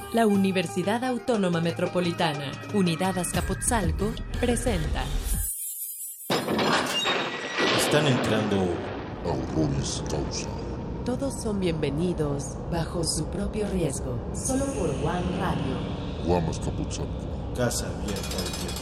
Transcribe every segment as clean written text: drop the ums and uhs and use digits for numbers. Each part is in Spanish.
La Universidad Autónoma Metropolitana, Unidad Azcapotzalco, presenta. Están entrando a Horroris Causa. Todos son bienvenidos bajo su propio riesgo, solo por One Radio. Guam Azcapotzalco. Casa abierta al tiempo.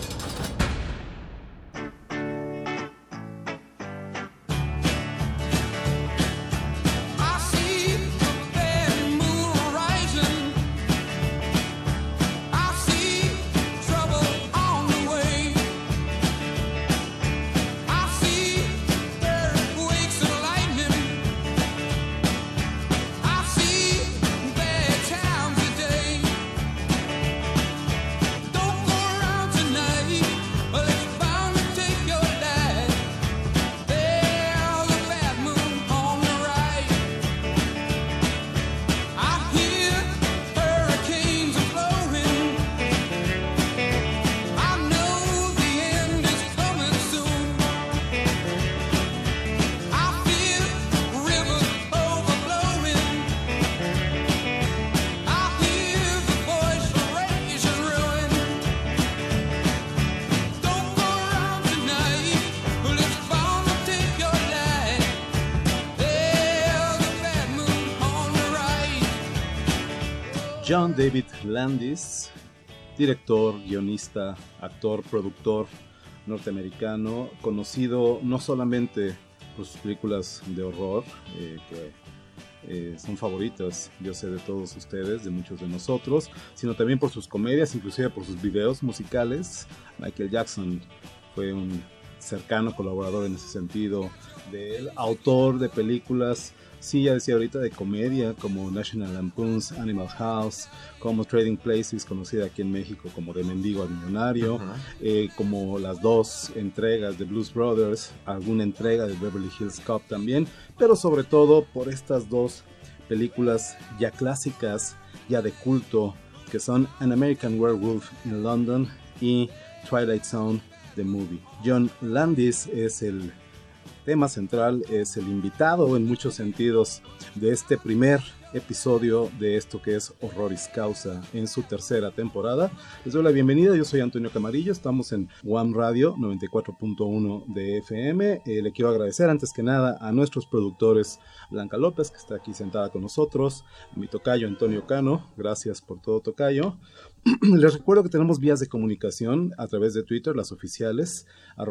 John David Landis, director, guionista, actor, productor norteamericano, conocido no solamente por sus películas de horror, que son favoritas, yo sé, de todos ustedes, de muchos de nosotros, sino también por sus comedias, inclusive por sus videos musicales. Michael Jackson fue un cercano colaborador en ese sentido de él, autor de películas. Sí, ya decía ahorita, de comedia, como National Lampoon's Animal House, como Trading Places, conocida aquí en México como De Mendigo a Millonario, como las dos entregas de Blues Brothers, alguna entrega de Beverly Hills Cop también, pero sobre todo por estas dos películas ya clásicas, ya de culto, que son An American Werewolf in London y Twilight Zone, The Movie. John Landis es el tema central, es el invitado en muchos sentidos de este primer episodio de esto que es Horroris Causa en su tercera temporada. Les doy la bienvenida, yo soy Antonio Camarillo, estamos en One Radio 94.1 de FM. Le quiero agradecer antes que nada a nuestros productores, Blanca López, que está aquí sentada con nosotros, a mi tocayo Antonio Cano, gracias por todo, tocayo. Les recuerdo que tenemos vías de comunicación a través de Twitter, las oficiales,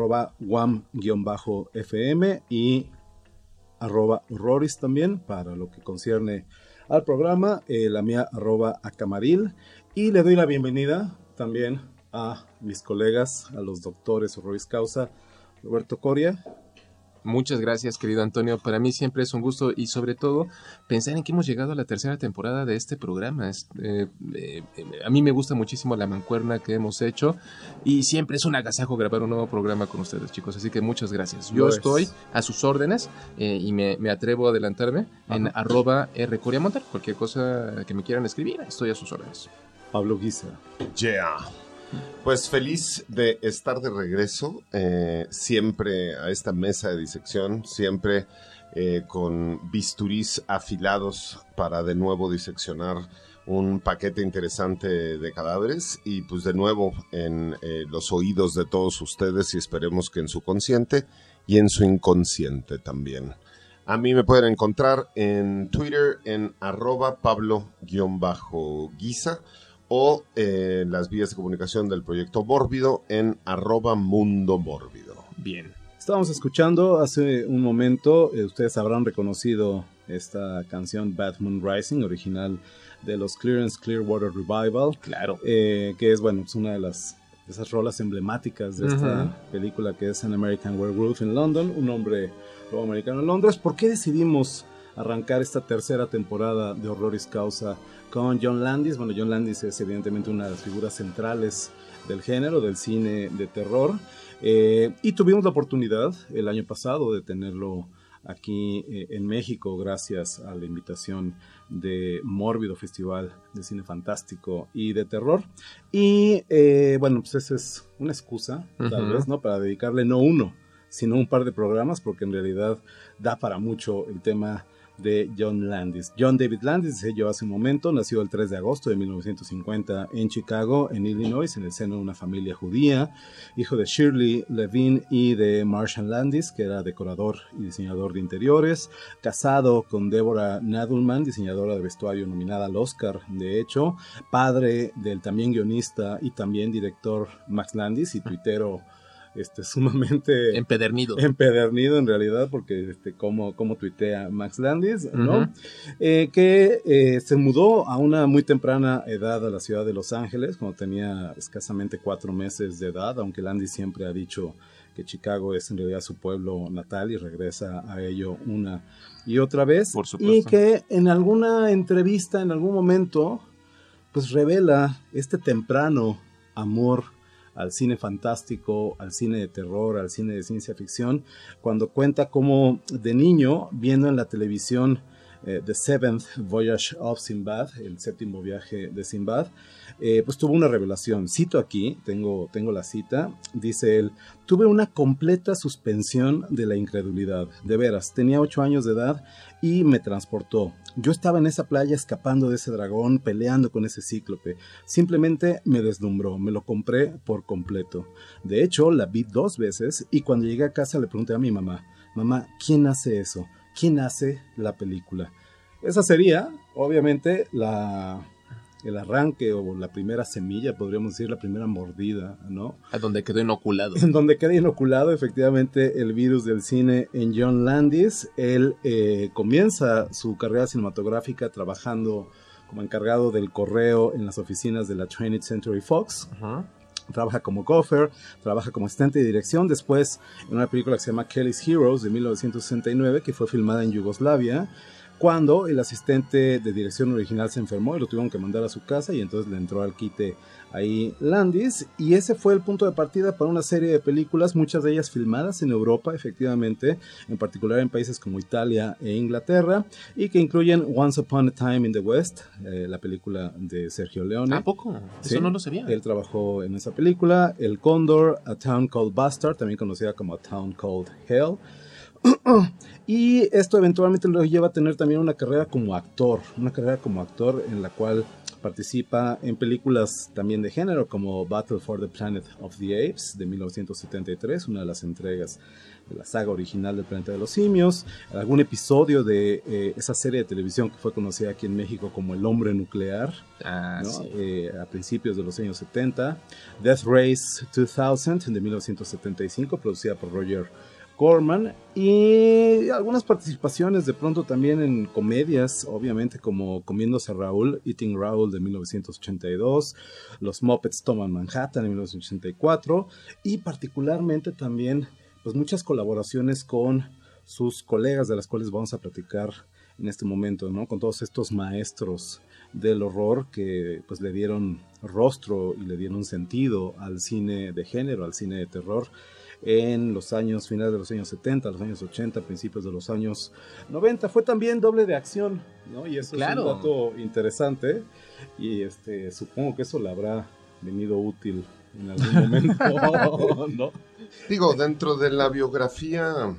@wam_fm y @horroris también, para lo que concierne al programa, la mía @acamaril, y le doy la bienvenida también a mis colegas, a los doctores Horroris Causa, Roberto Coria. Muchas gracias, querido Antonio. Para mí siempre es un gusto y sobre todo pensar en que hemos llegado a la tercera temporada de este programa. A mí me gusta muchísimo la mancuerna que hemos hecho y siempre es un agasajo grabar un nuevo programa con ustedes, chicos. Así que muchas gracias. Yo estoy a sus órdenes y me atrevo a adelantarme en @rcoriamontar. Cualquier cosa que me quieran escribir, estoy a sus órdenes. Pablo Guisa. Yeah. Pues feliz de estar de regreso, siempre a esta mesa de disección, siempre con bisturís afilados para de nuevo diseccionar un paquete interesante de cadáveres y pues de nuevo en los oídos de todos ustedes y esperemos que en su consciente y en su inconsciente también. A mí me pueden encontrar en Twitter en @Pablo_Guisa o las vías de comunicación del proyecto Mórbido en @MundoMórbido. Bien. Estábamos escuchando hace un momento, ustedes habrán reconocido esta canción Bad Moon Rising, original de los Creedence Clearwater Revival. Claro. Que es, bueno, es una de esas rolas emblemáticas de esta película que es An American Werewolf in London, un hombre lobo americano en Londres. ¿Por qué decidimos arrancar esta tercera temporada de Horroris Causa con John Landis? Bueno, John Landis es evidentemente una de las figuras centrales del género, del cine de terror, y tuvimos la oportunidad el año pasado de tenerlo aquí en México gracias a la invitación de Mórbido, Festival de Cine Fantástico y de Terror. Y bueno, pues esa es una excusa, tal vez, ¿no? Para dedicarle no uno, sino un par de programas, porque en realidad da para mucho el tema de John Landis. John David Landis, se yo hace un momento, nació el 3 de agosto de 1950 en Chicago, en Illinois, en el seno de una familia judía, hijo de Shirley Levine y de Marshall Landis, que era decorador y diseñador de interiores, casado con Deborah Nadelman, diseñadora de vestuario nominada al Oscar, de hecho, padre del también guionista y también director Max Landis y tuitero sumamente empedernido en realidad, porque como tuitea Max Landis, ¿no? Que se mudó a una muy temprana edad a la ciudad de Los Ángeles, cuando tenía escasamente 4 meses de edad, aunque Landis siempre ha dicho que Chicago es en realidad su pueblo natal y regresa a ello una y otra vez. Por supuesto. Y que en alguna entrevista, en algún momento, pues revela este temprano amor al cine fantástico, al cine de terror, al cine de ciencia ficción, cuando cuenta cómo de niño, viendo en la televisión The Seventh Voyage of Sinbad, el séptimo viaje de Sinbad, pues tuvo una revelación. Cito aquí, tengo la cita, dice él: tuve una completa suspensión de la incredulidad, de veras, tenía 8 años de edad y me transportó. Yo estaba en esa playa escapando de ese dragón, peleando con ese cíclope. Simplemente me deslumbró, me lo compré por completo. De hecho, la vi 2 veces y cuando llegué a casa le pregunté a mi mamá, ¿quién hace eso? ¿Quién hace la película? Esa sería, obviamente, el arranque o la primera semilla, podríamos decir, la primera mordida, ¿no? A donde quedó inoculado. En donde queda inoculado, efectivamente, el virus del cine en John Landis. Él comienza su carrera cinematográfica trabajando como encargado del correo en las oficinas de la 20th Century Fox. Trabaja como gopher, trabaja como asistente de dirección, después en una película que se llama Kelly's Heroes de 1969, que fue filmada en Yugoslavia, cuando el asistente de dirección original se enfermó y lo tuvieron que mandar a su casa, y entonces le entró al quite ahí Landis, y ese fue el punto de partida para una serie de películas, muchas de ellas filmadas en Europa, efectivamente, en particular en países como Italia e Inglaterra, y que incluyen Once Upon a Time in the West, la película de Sergio Leone. ¿A poco? Sí, eso no lo sabía. Él trabajó en esa película. El Cóndor, A Town Called Bastard, también conocida como A Town Called Hell. Y esto eventualmente lo lleva a tener también una carrera como actor en la cual participa en películas también de género como Battle for the Planet of the Apes de 1973, una de las entregas de la saga original del Planeta de los Simios, algún episodio de esa serie de televisión que fue conocida aquí en México como El Hombre Nuclear, ¿no? Sí. A principios de los años 70, Death Race 2000 de 1975, producida por Roger Corman, y algunas participaciones de pronto también en comedias, obviamente, como Comiéndose a Raúl, Eating Raúl de 1982, Los Muppets Toman Manhattan de 1984, y particularmente también pues muchas colaboraciones con sus colegas, de las cuales vamos a platicar en este momento, ¿no? Con todos estos maestros del horror que pues le dieron rostro y le dieron sentido al cine de género, al cine de terror, en los años finales de los años 70, los años 80, principios de los años 90. Fue también doble de acción, ¿no? Y eso Claro. es un dato interesante, y supongo que eso le habrá venido útil en algún momento, ¿no? Digo, dentro de la biografía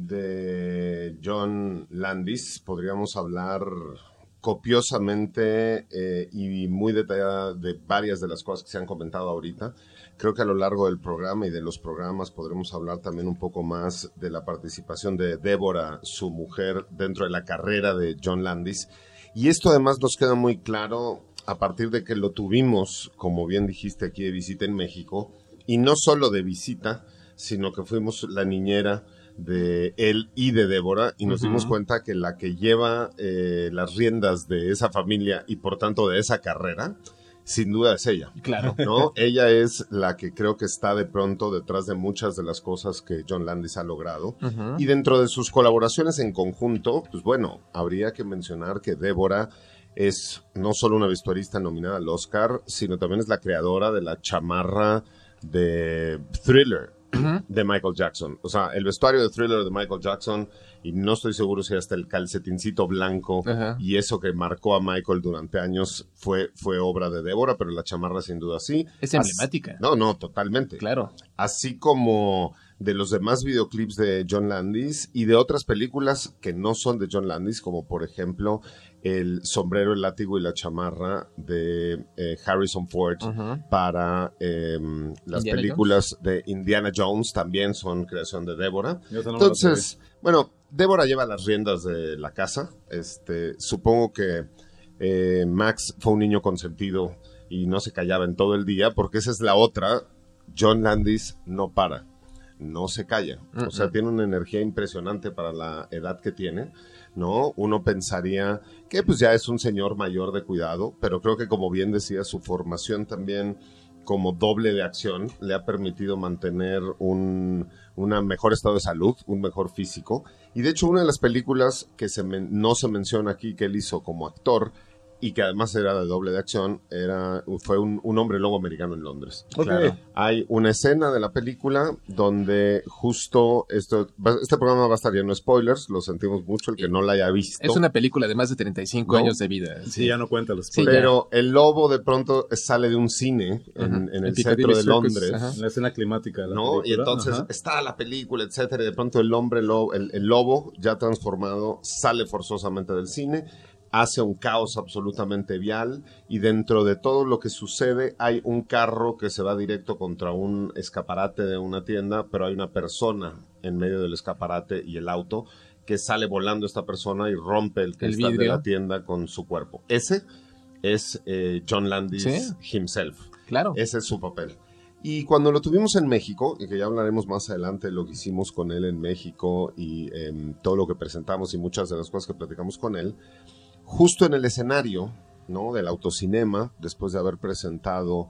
de John Landis podríamos hablar copiosamente y muy detallada de varias de las cosas que se han comentado ahorita. Creo que a lo largo del programa y de los programas podremos hablar también un poco más de la participación de Deborah, su mujer, dentro de la carrera de John Landis. Y esto además nos queda muy claro a partir de que lo tuvimos, como bien dijiste, aquí de visita en México. Y no solo de visita, sino que fuimos la niñera de él y de Deborah, y nos dimos cuenta que la que lleva las riendas de esa familia y por tanto de esa carrera, sin duda es ella. Claro. ¿No? Ella es la que creo que está de pronto detrás de muchas de las cosas que John Landis ha logrado. Y dentro de sus colaboraciones en conjunto, pues bueno, habría que mencionar que Deborah es no solo una vestuarista nominada al Oscar, sino también es la creadora de la chamarra de Thriller de Michael Jackson. O sea, el vestuario de Thriller de Michael Jackson, y no estoy seguro si hasta el calcetincito blanco y eso que marcó a Michael durante años fue obra de Deborah, pero la chamarra sin duda sí. Es emblemática. No, totalmente. Claro. Así como de los demás videoclips de John Landis y de otras películas que no son de John Landis, como por ejemplo el sombrero, el látigo y la chamarra de Harrison Ford para las Indiana películas Jones. de Indiana Jones, también son creación de Débora. Yo esa no me la Entonces, bueno, Débora lleva las riendas de la casa. Supongo que Max fue un niño consentido y no se callaba en todo el día, porque esa es la otra. John Landis no para, no se calla. O sea, tiene una energía impresionante para la edad que tiene, ¿no? Uno pensaría que pues ya es un señor mayor de cuidado, pero creo que, como bien decía, su formación también como doble de acción le ha permitido mantener un mejor estado de salud, un mejor físico. Y de hecho, una de las películas que no se menciona aquí que él hizo como actor y que además era de doble de acción, fue un hombre lobo americano en Londres. Ok. Claro. Hay una escena de la película donde justo este programa va a estar lleno de spoilers, lo sentimos mucho, el que no la haya visto. Es una película de más de 35 ¿No? años de vida. Sí, ya no cuenta los Sí, spoilers. Pero el lobo de pronto sale de un cine en el Piccadilly centro de Circus, Londres. ajá. La escena climática de la ¿No? película. Y entonces Ajá. está la película, etcétera, y de pronto el lobo ya transformado sale forzosamente del cine, hace un caos absolutamente vial, y dentro de todo lo que sucede hay un carro que se va directo contra un escaparate de una tienda, pero hay una persona en medio del escaparate y el auto, que sale volando esta persona y rompe el cristal de vidrio. la tienda con su cuerpo. Ese es John Landis Sí. himself. Claro. Ese es su papel. Y cuando lo tuvimos en México, y que ya hablaremos más adelante de lo que hicimos con él en México y todo lo que presentamos y muchas de las cosas que platicamos con él, justo en el escenario, ¿no?, del autocinema, después de haber presentado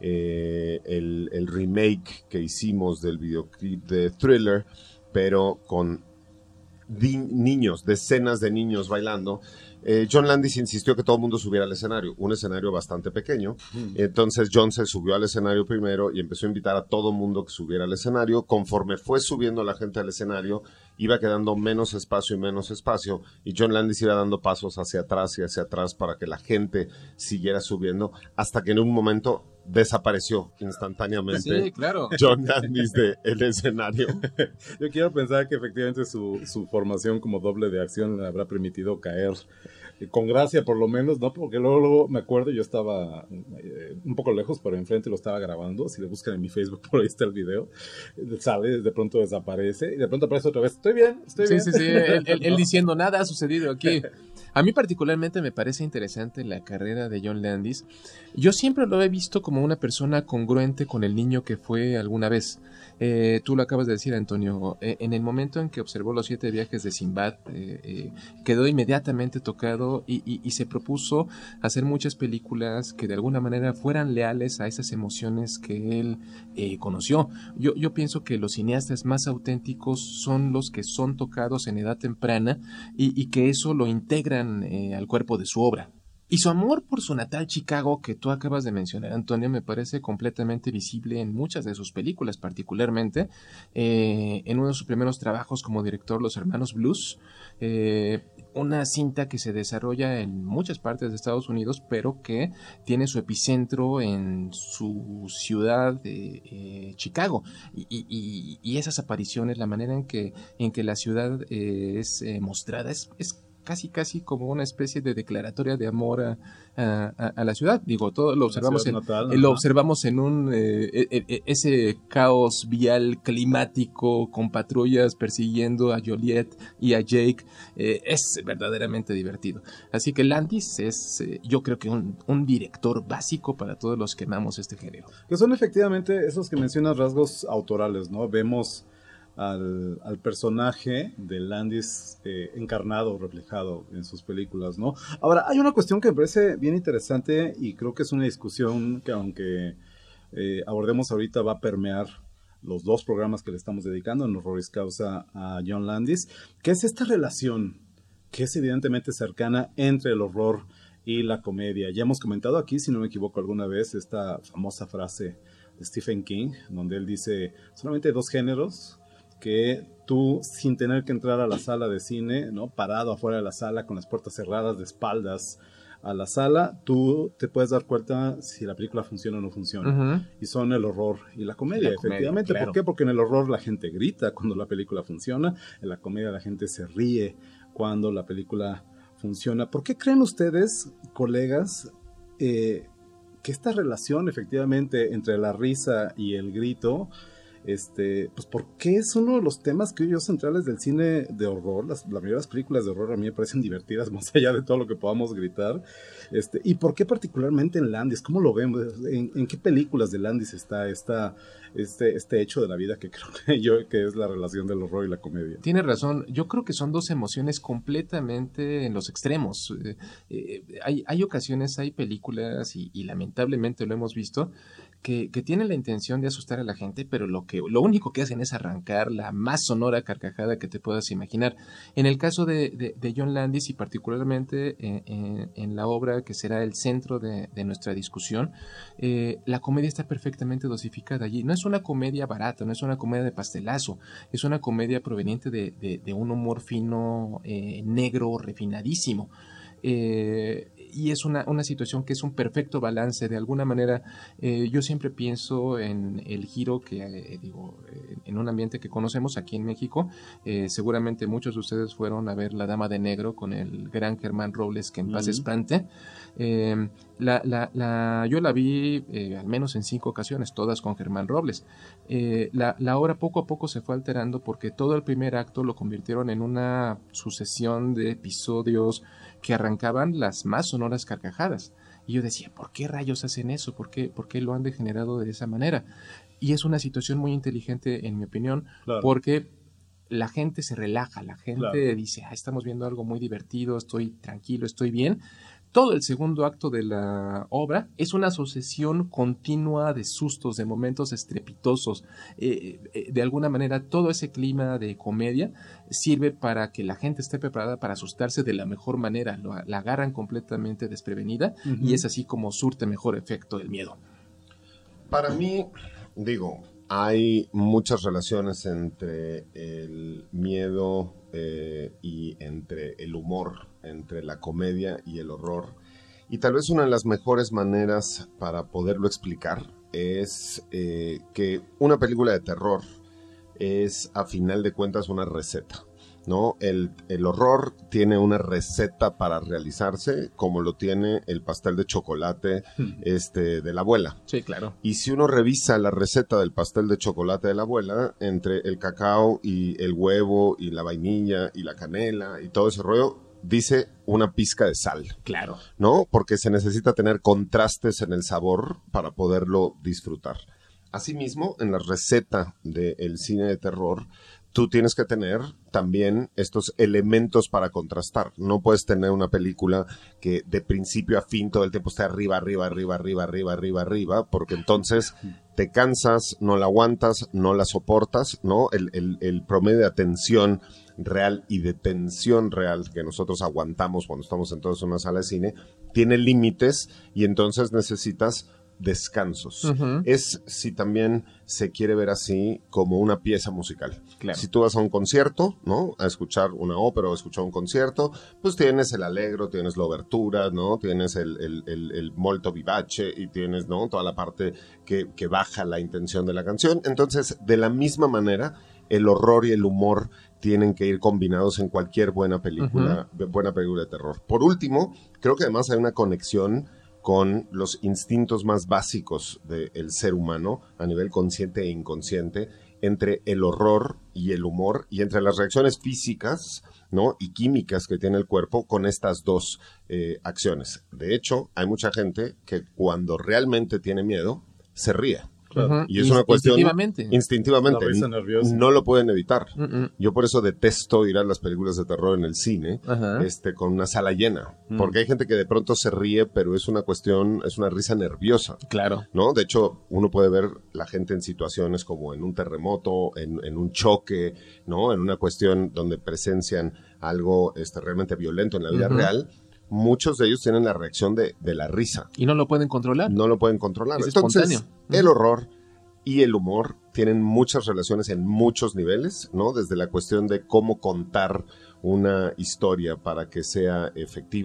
el remake que hicimos del videoclip de Thriller, pero con niños, decenas de niños bailando, John Landis insistió que todo el mundo subiera al escenario, un escenario bastante pequeño. Entonces John se subió al escenario primero y empezó a invitar a todo el mundo que subiera al escenario. Conforme fue subiendo la gente al escenario, iba quedando menos espacio, y John Landis iba dando pasos hacia atrás y hacia atrás para que la gente siguiera subiendo, hasta que en un momento desapareció instantáneamente Sí, claro. John Landis del escenario. Yo quiero pensar que efectivamente su formación como doble de acción le habrá permitido caer con gracia, por lo menos, ¿no? Porque luego me acuerdo, yo estaba un poco lejos, pero enfrente lo estaba grabando. Si le buscan en mi Facebook, por ahí está el video. Sale, de pronto desaparece y de pronto aparece otra vez. Estoy bien. Sí. Él diciendo, nada ha sucedido aquí. A mí particularmente me parece interesante la carrera de John Landis. Yo siempre lo he visto como una persona congruente con el niño que fue alguna vez. Tú lo acabas de decir, Antonio. En el momento en que observó los 7 viajes de Sinbad, quedó inmediatamente tocado y se propuso hacer muchas películas que de alguna manera fueran leales a esas emociones que él conoció. Yo pienso que los cineastas más auténticos son los que son tocados en edad temprana y que eso lo integran al cuerpo de su obra. Y su amor por su natal Chicago, que tú acabas de mencionar, Antonio, me parece completamente visible en muchas de sus películas, particularmente en uno de sus primeros trabajos como director, Los Hermanos Blues, una cinta que se desarrolla en muchas partes de Estados Unidos, pero que tiene su epicentro en su ciudad de Chicago. Y esas apariciones, la manera en que la ciudad es mostrada, es casi como una especie de declaratoria de amor a la ciudad. Digo, todo lo observamos en un ese caos vial climático con patrullas persiguiendo a Joliet y a Jake. Es verdaderamente divertido. Así que Landis es, yo creo que un director básico para todos los que amamos este género. Que son efectivamente esos que mencionas, rasgos autorales, ¿no? Vemos al personaje de Landis encarnado, reflejado en sus películas, ¿no? Ahora, hay una cuestión que me parece bien interesante y creo que es una discusión que, aunque abordemos ahorita, va a permear los 2 programas que le estamos dedicando en Horroris Causa a John Landis, que es esta relación que es evidentemente cercana entre el horror y la comedia. Ya hemos comentado aquí, si no me equivoco alguna vez, esta famosa frase de Stephen King, donde él dice, solamente hay 2 géneros que tú, sin tener que entrar a la sala de cine, ¿no?, parado afuera de la sala con las puertas cerradas, de espaldas a la sala, tú te puedes dar cuenta si la película funciona o no funciona. Y son el horror y la comedia, efectivamente. Claro. ¿Por qué? Porque en el horror la gente grita cuando la película funciona, en la comedia la gente se ríe cuando la película funciona. ¿Por qué creen ustedes, colegas, que esta relación efectivamente entre la risa y el grito, pues porque es uno de los temas que yo centrales del cine de horror? La mayoría de las películas de horror a mí me parecen divertidas, más allá de todo lo que podamos gritar. ¿Y por qué particularmente en Landis? ¿Cómo lo vemos? ¿En qué películas de Landis está este hecho de la vida que creo que es la relación del horror y la comedia? Tiene razón. Yo creo que son dos emociones completamente en los extremos. Hay ocasiones, hay películas, y lamentablemente lo hemos visto, que tienen la intención de asustar a la gente, pero lo único que hacen es arrancar la más sonora carcajada que te puedas imaginar. En el caso de John Landis, y particularmente en la obra que será el centro de nuestra discusión, la comedia está perfectamente dosificada allí. No es una comedia barata, no es una comedia de pastelazo, es una comedia proveniente de un humor fino, negro, refinadísimo. Y es una situación que es un perfecto balance. De alguna manera, yo siempre pienso en el giro que, en un ambiente que conocemos aquí en México. Seguramente muchos de ustedes fueron a ver La Dama de Negro con el gran Germán Robles, que en paz espante. Yo la vi al menos en 5 ocasiones, todas con Germán Robles. La obra poco a poco se fue alterando porque todo el primer acto lo convirtieron en una sucesión de episodios que arrancaban las más sonoras carcajadas. Y yo decía, ¿por qué rayos hacen eso? ¿Por qué lo han degenerado de esa manera? Y es una situación muy inteligente, en mi opinión, claro, porque la gente se relaja, la gente dice, estamos viendo algo muy divertido, estoy tranquilo, estoy bien. Todo el segundo acto de la obra es una sucesión continua de sustos, de momentos estrepitosos. De alguna manera, todo ese clima de comedia sirve para que la gente esté preparada para asustarse de la mejor manera. La agarran completamente desprevenida y es así como surte mejor efecto el miedo. Para mí, hay muchas relaciones entre el miedo y entre el humor, entre la comedia y el horror. Y tal vez una de las mejores maneras para poderlo explicar es que una película de terror es, a final de cuentas, una receta, ¿no? El horror tiene una receta para realizarse, como lo tiene el pastel de chocolate de la abuela. Sí, claro. Y si uno revisa la receta del pastel de chocolate de la abuela, entre el cacao y el huevo y la vainilla y la canela y todo ese rollo, dice una pizca de sal. Claro. ¿No? Porque se necesita tener contrastes en el sabor para poderlo disfrutar. Asimismo, en la receta del cine de terror, tú tienes que tener también estos elementos para contrastar. No puedes tener una película que de principio a fin todo el tiempo esté arriba, porque entonces te cansas, no la aguantas, no la soportas, ¿no? El promedio de atención real y de tensión real que nosotros aguantamos cuando estamos entonces en una sala de cine tiene límites y entonces necesitas descansos. Es, si también se quiere ver así, como una pieza musical. Claro. Si tú vas a un concierto, ¿no? A escuchar una ópera o a escuchar un concierto, pues tienes el allegro, tienes la obertura, ¿no? Tienes el molto vivace y tienes, ¿no? Toda la parte que baja la intención de la canción. Entonces, de la misma manera, el horror y el humor tienen que ir combinados en cualquier buena película de terror. Por último, creo que además hay una conexión con los instintos más básicos del ser humano a nivel consciente e inconsciente, entre el horror y el humor y entre las reacciones físicas, ¿no? y químicas que tiene el cuerpo con estas dos acciones. De hecho, hay mucha gente que cuando realmente tiene miedo se ríe. Claro. Y es una cuestión instintivamente. La risa nerviosa. No lo pueden evitar. Yo por eso detesto ir a las películas de terror en el cine con una sala llena, porque hay gente que de pronto se ríe, pero es una risa nerviosa. Claro. ¿No? De hecho, uno puede ver la gente en situaciones como en un terremoto, en un choque, ¿no? En una cuestión donde presencian algo realmente violento en la vida real. Muchos de ellos tienen la reacción de la risa. Y no lo pueden controlar. No lo pueden controlar. Es Entonces, espontáneo. El horror y el humor tienen muchas relaciones en muchos niveles, ¿no? Desde la cuestión de cómo contar una historia para que sea efectiva,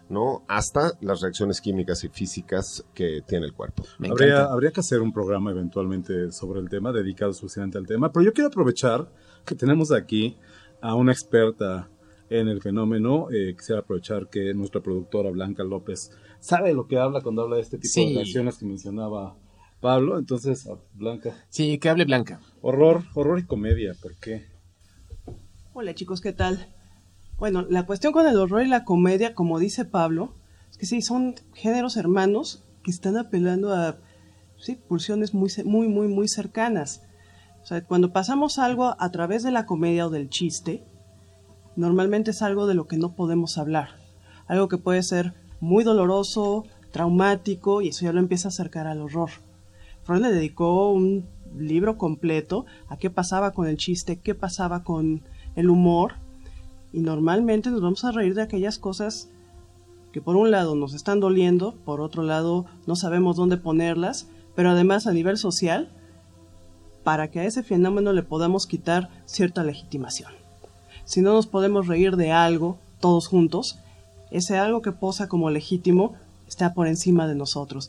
¿no? Hasta las reacciones químicas y físicas que tiene el cuerpo. Habría que hacer un programa eventualmente sobre el tema, dedicado exclusivamente al tema, pero yo quiero aprovechar que tenemos aquí a una experta en el fenómeno. Quisiera aprovechar que nuestra productora Blanca López sabe lo que habla cuando habla de este tipo de reacciones que mencionaba Pablo. Entonces, Blanca. Sí, que hable Blanca. Horror y comedia, ¿por qué? Hola chicos, ¿qué tal? Bueno, la cuestión con el horror y la comedia, como dice Pablo, es que sí, son géneros hermanos que están apelando a pulsiones muy cercanas. O sea, cuando pasamos algo a través de la comedia o del chiste, normalmente es algo de lo que no podemos hablar. Algo que puede ser muy doloroso, traumático, y eso ya lo empieza a acercar al horror. Freud le dedicó un libro completo a qué pasaba con el chiste, qué pasaba con el humor, y normalmente nos vamos a reír de aquellas cosas que por un lado nos están doliendo, por otro lado no sabemos dónde ponerlas, pero además a nivel social, para que a ese fenómeno le podamos quitar cierta legitimación. Si no nos podemos reír de algo, todos juntos, ese algo que posa como legítimo está por encima de nosotros.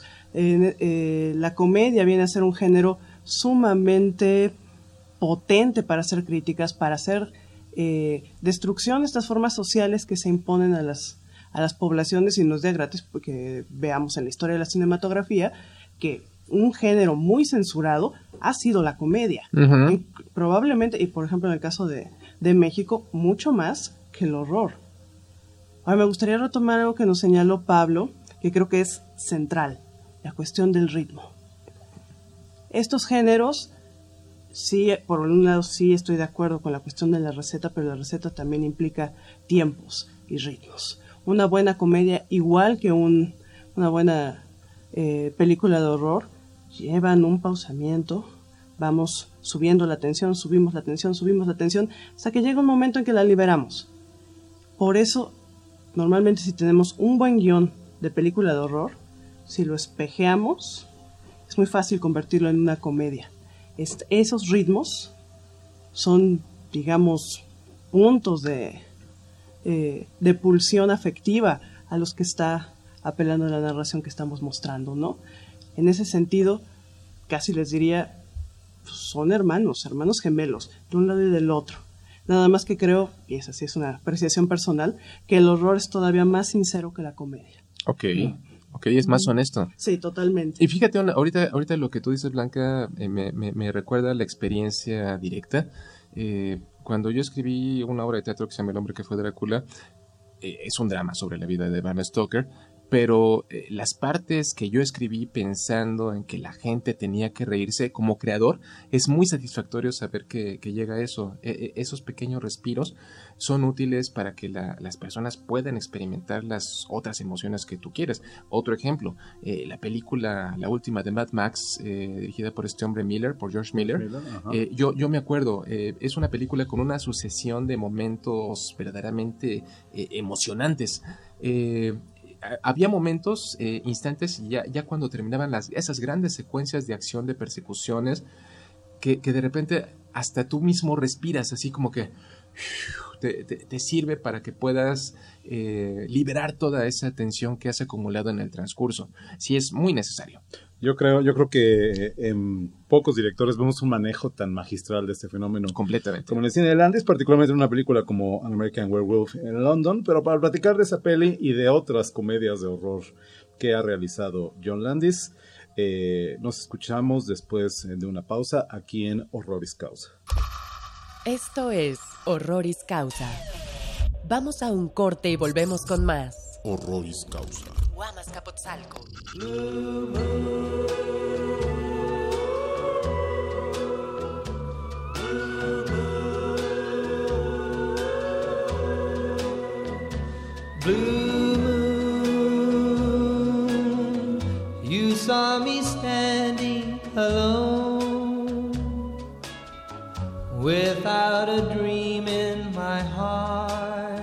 La comedia viene a ser un género sumamente potente para hacer críticas, para hacer destrucción de estas formas sociales que se imponen a las poblaciones, y nos da gratis porque veamos en la historia de la cinematografía que un género muy censurado ha sido la comedia. Uh-huh. Probablemente, y por ejemplo en el caso de México, mucho más que el horror. Ahora me gustaría retomar algo que nos señaló Pablo, que creo que es central, la cuestión del ritmo. Estos géneros, sí, por un lado sí estoy de acuerdo con la cuestión de la receta, pero la receta también implica tiempos y ritmos. Una buena comedia, igual que una buena película de horror, llevan un pausamiento, vamos subiendo la tensión, subimos la tensión, hasta que llega un momento en que la liberamos. Por eso, normalmente si tenemos un buen guión de película de horror, si lo espejeamos, es muy fácil convertirlo en una comedia. Esos ritmos son, digamos, puntos de pulsión afectiva a los que está apelando la narración que estamos mostrando, ¿no? En ese sentido, casi les diría, son hermanos gemelos, de un lado y del otro. Nada más que creo, y esa sí es una apreciación personal, que el horror es todavía más sincero que la comedia. Ok, es más honesto. Sí, totalmente. Y fíjate, ahorita lo que tú dices, Blanca, me recuerda a la experiencia directa. Cuando yo escribí una obra de teatro que se llama El hombre que fue Drácula, es un drama sobre la vida de Bram Stoker, pero las partes que yo escribí pensando en que la gente tenía que reírse como creador, es muy satisfactorio saber que llega a eso. Esos pequeños respiros son útiles para que las personas puedan experimentar las otras emociones que tú quieres. Otro ejemplo, la película, la última de Mad Max, dirigida por este hombre Miller, por George Miller. Yo me acuerdo, es una película con una sucesión de momentos verdaderamente emocionantes. Había momentos, instantes, ya cuando terminaban esas grandes secuencias de acción, de persecuciones, que de repente hasta tú mismo respiras, así como que te sirve para que puedas liberar toda esa tensión que has acumulado en el transcurso. Sí, es muy necesario. Yo creo que en pocos directores vemos un manejo tan magistral de este fenómeno. Completamente. Como en el cine de Landis, particularmente en una película como An American Werewolf in London, pero para platicar de esa peli y de otras comedias de horror que ha realizado John Landis, nos escuchamos después de una pausa aquí en Horroris Causa. Esto es Horroris Causa. Vamos a un corte y volvemos con más. Horroris Causa. Guamas Capotzalco. Blue moon, you saw me standing alone, without a dream in my heart,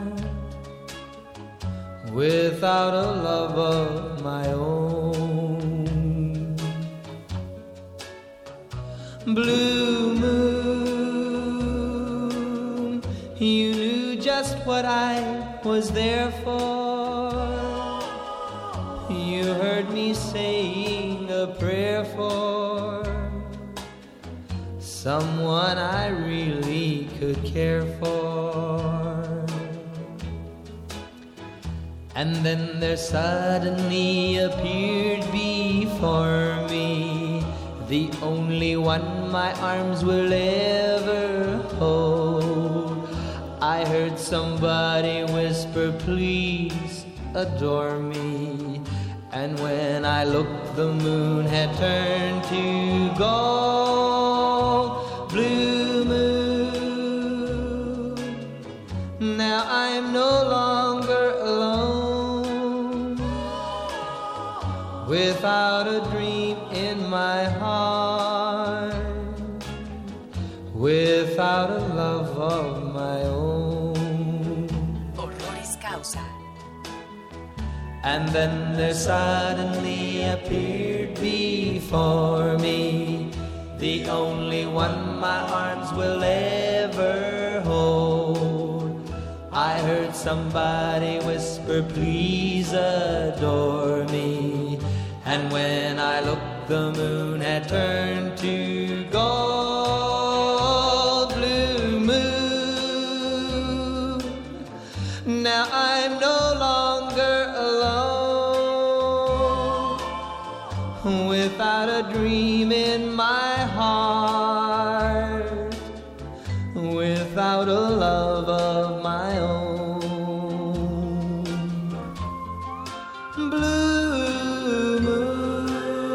without a love of my own. Blue moon, you knew just what I was there for. heard me saying a prayer for someone I really could care for. And then there suddenly appeared before me the only one my arms will ever hold. I heard somebody whisper, please adore me. And when I looked, the moon had turned to gold. Blue moon, now I'm no longer alone, without a dream in my heart, without a love of my own. Horroris Causa. And then there suddenly appeared before me the only one my arms will ever hold. I heard somebody whisper, please adore me. And when I looked, the moon had turned to gold. Blue moon, now I'm no longer alone, without a dream in my heart, without a love of my own. Blue moon,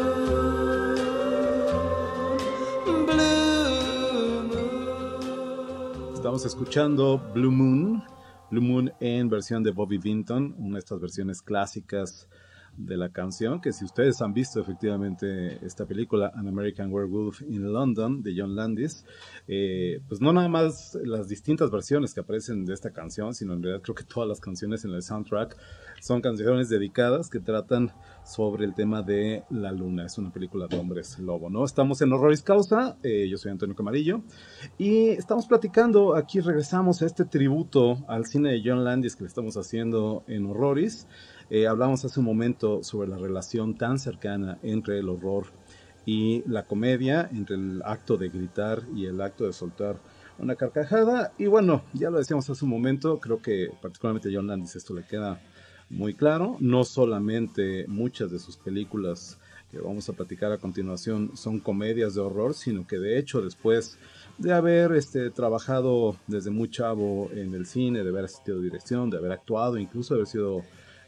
blue moon. Estamos escuchando Blue Moon en versión de Bobby Vinton, una de estas versiones clásicas de la canción, que si ustedes han visto efectivamente esta película An American Werewolf in London de John Landis, pues no nada más las distintas versiones que aparecen de esta canción, sino en realidad creo que todas las canciones en el soundtrack son canciones dedicadas que tratan sobre el tema de la luna. Es una película de hombres lobo, ¿no? Estamos en Horroris Causa, yo soy Antonio Camarillo y estamos platicando, aquí regresamos a este tributo al cine de John Landis que le estamos haciendo en Horroris. Hablamos hace un momento sobre la relación tan cercana entre el horror y la comedia, entre el acto de gritar y el acto de soltar una carcajada. Y bueno, ya lo decíamos hace un momento, creo que particularmente a John Landis esto le queda muy claro. No solamente muchas de sus películas que vamos a platicar a continuación son comedias de horror, sino que de hecho después de haber trabajado desde muy chavo en el cine, de haber asistido a dirección, de haber actuado, incluso de haber sido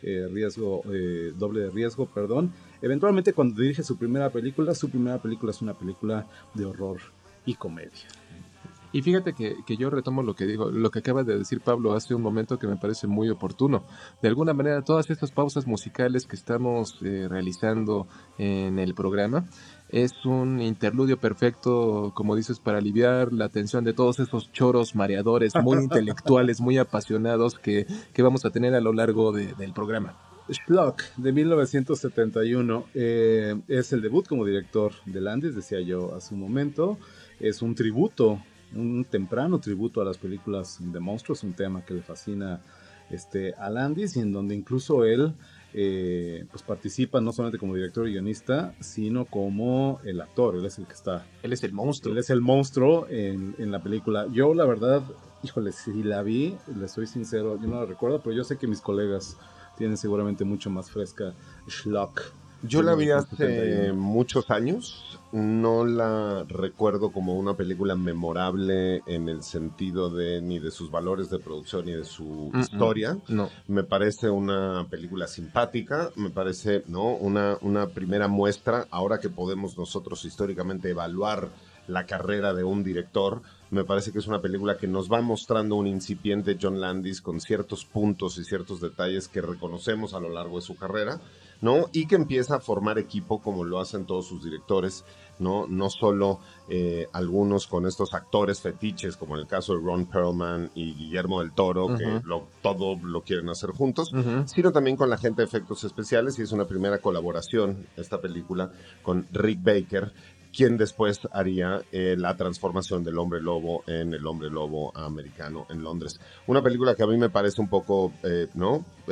doble de riesgo, perdón. Eventualmente cuando dirige su primera película es una película de horror y comedia. Y fíjate que yo retomo lo que acaba de decir Pablo hace un momento, que me parece muy oportuno. De alguna manera, todas estas pausas musicales que estamos realizando en el programa es un interludio perfecto, como dices, para aliviar la tensión de todos esos choros mareadores, muy intelectuales, muy apasionados que vamos a tener a lo largo del programa. Schlock, de 1971, es el debut como director de Landis, decía yo hace un momento. Es un tributo, un temprano tributo a las películas de monstruos, un tema que le fascina a Landis, y en donde incluso él pues participa no solamente como director y guionista, sino como el actor. Él es el que está, él es el monstruo, él es el monstruo en la película. Yo la verdad, híjole, si la vi, les soy sincero, yo no la recuerdo, pero yo sé que mis colegas tienen seguramente mucho más fresca Schlock. Yo la vi hace muchos años, no la recuerdo como una película memorable en el sentido de ni de sus valores de producción ni de su historia. No. Me parece una película simpática, me parece, ¿no?, una primera muestra, ahora que podemos nosotros históricamente evaluar la carrera de un director. Me parece que es una película que nos va mostrando un incipiente John Landis con ciertos puntos y ciertos detalles que reconocemos a lo largo de su carrera, ¿no? Y que empieza a formar equipo como lo hacen todos sus directores, ¿no? No solo algunos con estos actores fetiches, como en el caso de Ron Perlman y Guillermo del Toro, que todo lo quieren hacer juntos, sino también con la gente de efectos especiales, y es una primera colaboración, esta película, con Rick Baker, quien después haría la transformación del hombre lobo en el hombre lobo americano en Londres. Una película que a mí me parece un poco,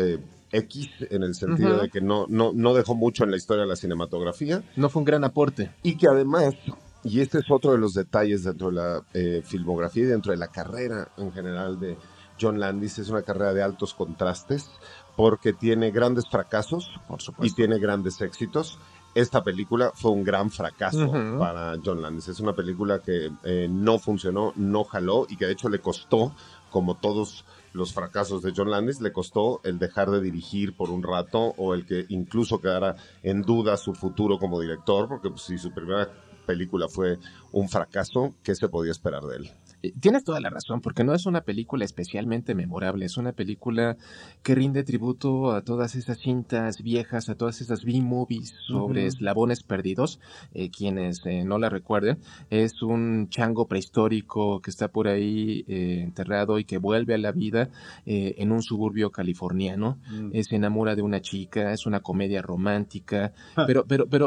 X, en el sentido de que no dejó mucho en la historia de la cinematografía. No fue un gran aporte. Y que además, y este es otro de los detalles dentro de la filmografía y dentro de la carrera en general de John Landis, es una carrera de altos contrastes, porque tiene grandes fracasos y tiene grandes éxitos. Esta película fue un gran fracaso para John Landis. Es una película que no funcionó, no jaló, y que de hecho le costó, como todos los fracasos de John Landis, le costó el dejar de dirigir por un rato, o el que incluso quedara en duda su futuro como director, porque pues, si su primera película fue un fracaso, ¿qué se podía esperar de él? Tienes toda la razón, porque no es una película especialmente memorable, es una película que rinde tributo a todas esas cintas viejas, a todas esas B-movies sobre eslabones perdidos. Quienes no la recuerden, es un chango prehistórico que está por ahí enterrado y que vuelve a la vida en un suburbio californiano. Se enamora de una chica, es una comedia romántica, pero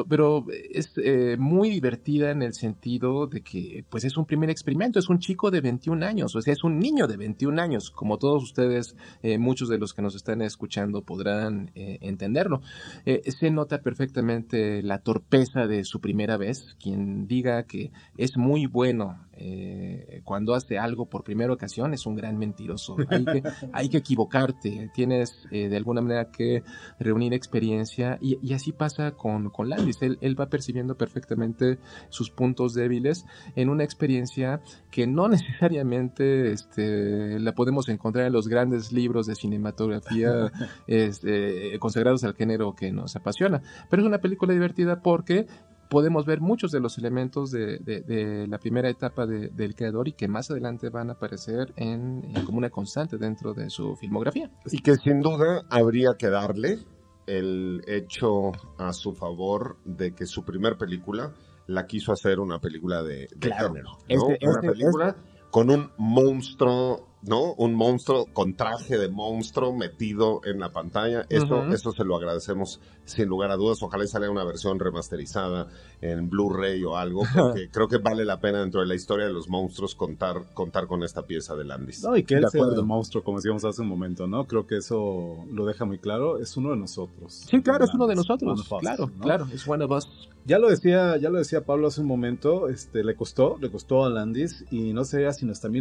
es muy divertida en el sentido de que pues es un primer experimento, es un chico de 21 años, o sea, es un niño de 21 años, como todos ustedes, muchos de los que nos están escuchando podrán entenderlo. Se nota perfectamente la torpeza de su primera vez. Quien diga que es muy bueno cuando hace algo por primera ocasión es un gran mentiroso. Hay que equivocarte, tienes de alguna manera que reunir experiencia, y así pasa con Landis. Él va percibiendo perfectamente sus puntos débiles en una experiencia que no necesariamente la podemos encontrar en los grandes libros de cinematografía consagrados al género que nos apasiona, pero es una película divertida porque podemos ver muchos de los elementos de la primera etapa del creador, y que más adelante van a aparecer como una constante dentro de su filmografía. Y que sin duda habría que darle el hecho a su favor de que su primer película la quiso hacer una película de género, ¿no? Una película con un monstruo, ¿no? Un monstruo con traje de monstruo metido en la pantalla. Eso se lo agradecemos sin lugar a dudas. Ojalá salga una versión remasterizada en Blu-ray o algo, porque creo que vale la pena dentro de la historia de los monstruos contar con esta pieza de Landis. No, y que él sea el monstruo, como decíamos hace un momento, ¿no? Creo que eso lo deja muy claro. Es uno de nosotros. Sí, claro, es uno de nosotros. Claro, ¿no? Claro, es one of us. Ya lo decía Pablo hace un momento, le costó a Landis, y no sería sino hasta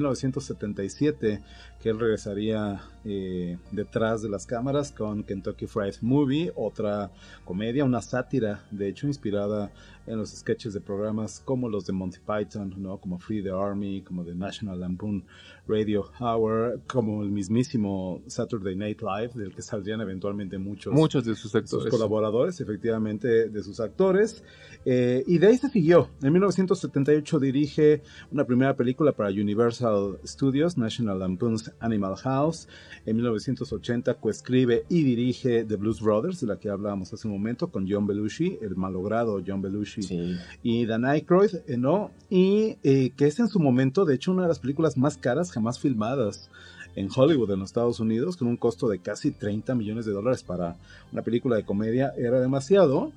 1977 que él regresaría detrás de las cámaras con Kentucky Fried Movie, otra comedia, una sátira, de hecho inspirada en los sketches de programas como los de Monty Python, ¿no? Como Free the Army, como The National Lampoon Radio Hour, como el mismísimo Saturday Night Live, del que saldrían eventualmente muchos de sus actores, sus colaboradores, efectivamente, de sus actores. Y de ahí se siguió. En 1978 dirige una primera película para Universal Studios, National Lampoon's Animal House. En 1980 coescribe y dirige The Blues Brothers, de la que hablábamos hace un momento, con John Belushi, el malogrado John Belushi, sí, y Dan Aykroyd, ¿no? Y que es en su momento, de hecho, una de las películas más caras jamás filmadas en Hollywood, en los Estados Unidos, con un costo de casi $30 millones para una película de comedia. Era demasiado.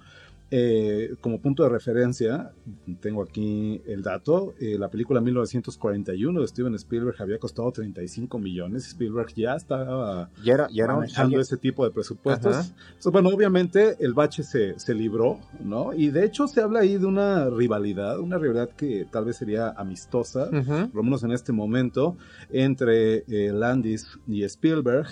Como punto de referencia, tengo aquí el dato, la película 1941 de Steven Spielberg había costado 35 millones, Spielberg ya estaba manejando ese tipo de presupuestos. Entonces, bueno, obviamente el bache se libró, ¿no? Y de hecho se habla ahí de una rivalidad que tal vez sería amistosa, por lo menos en este momento, entre Landis y Spielberg,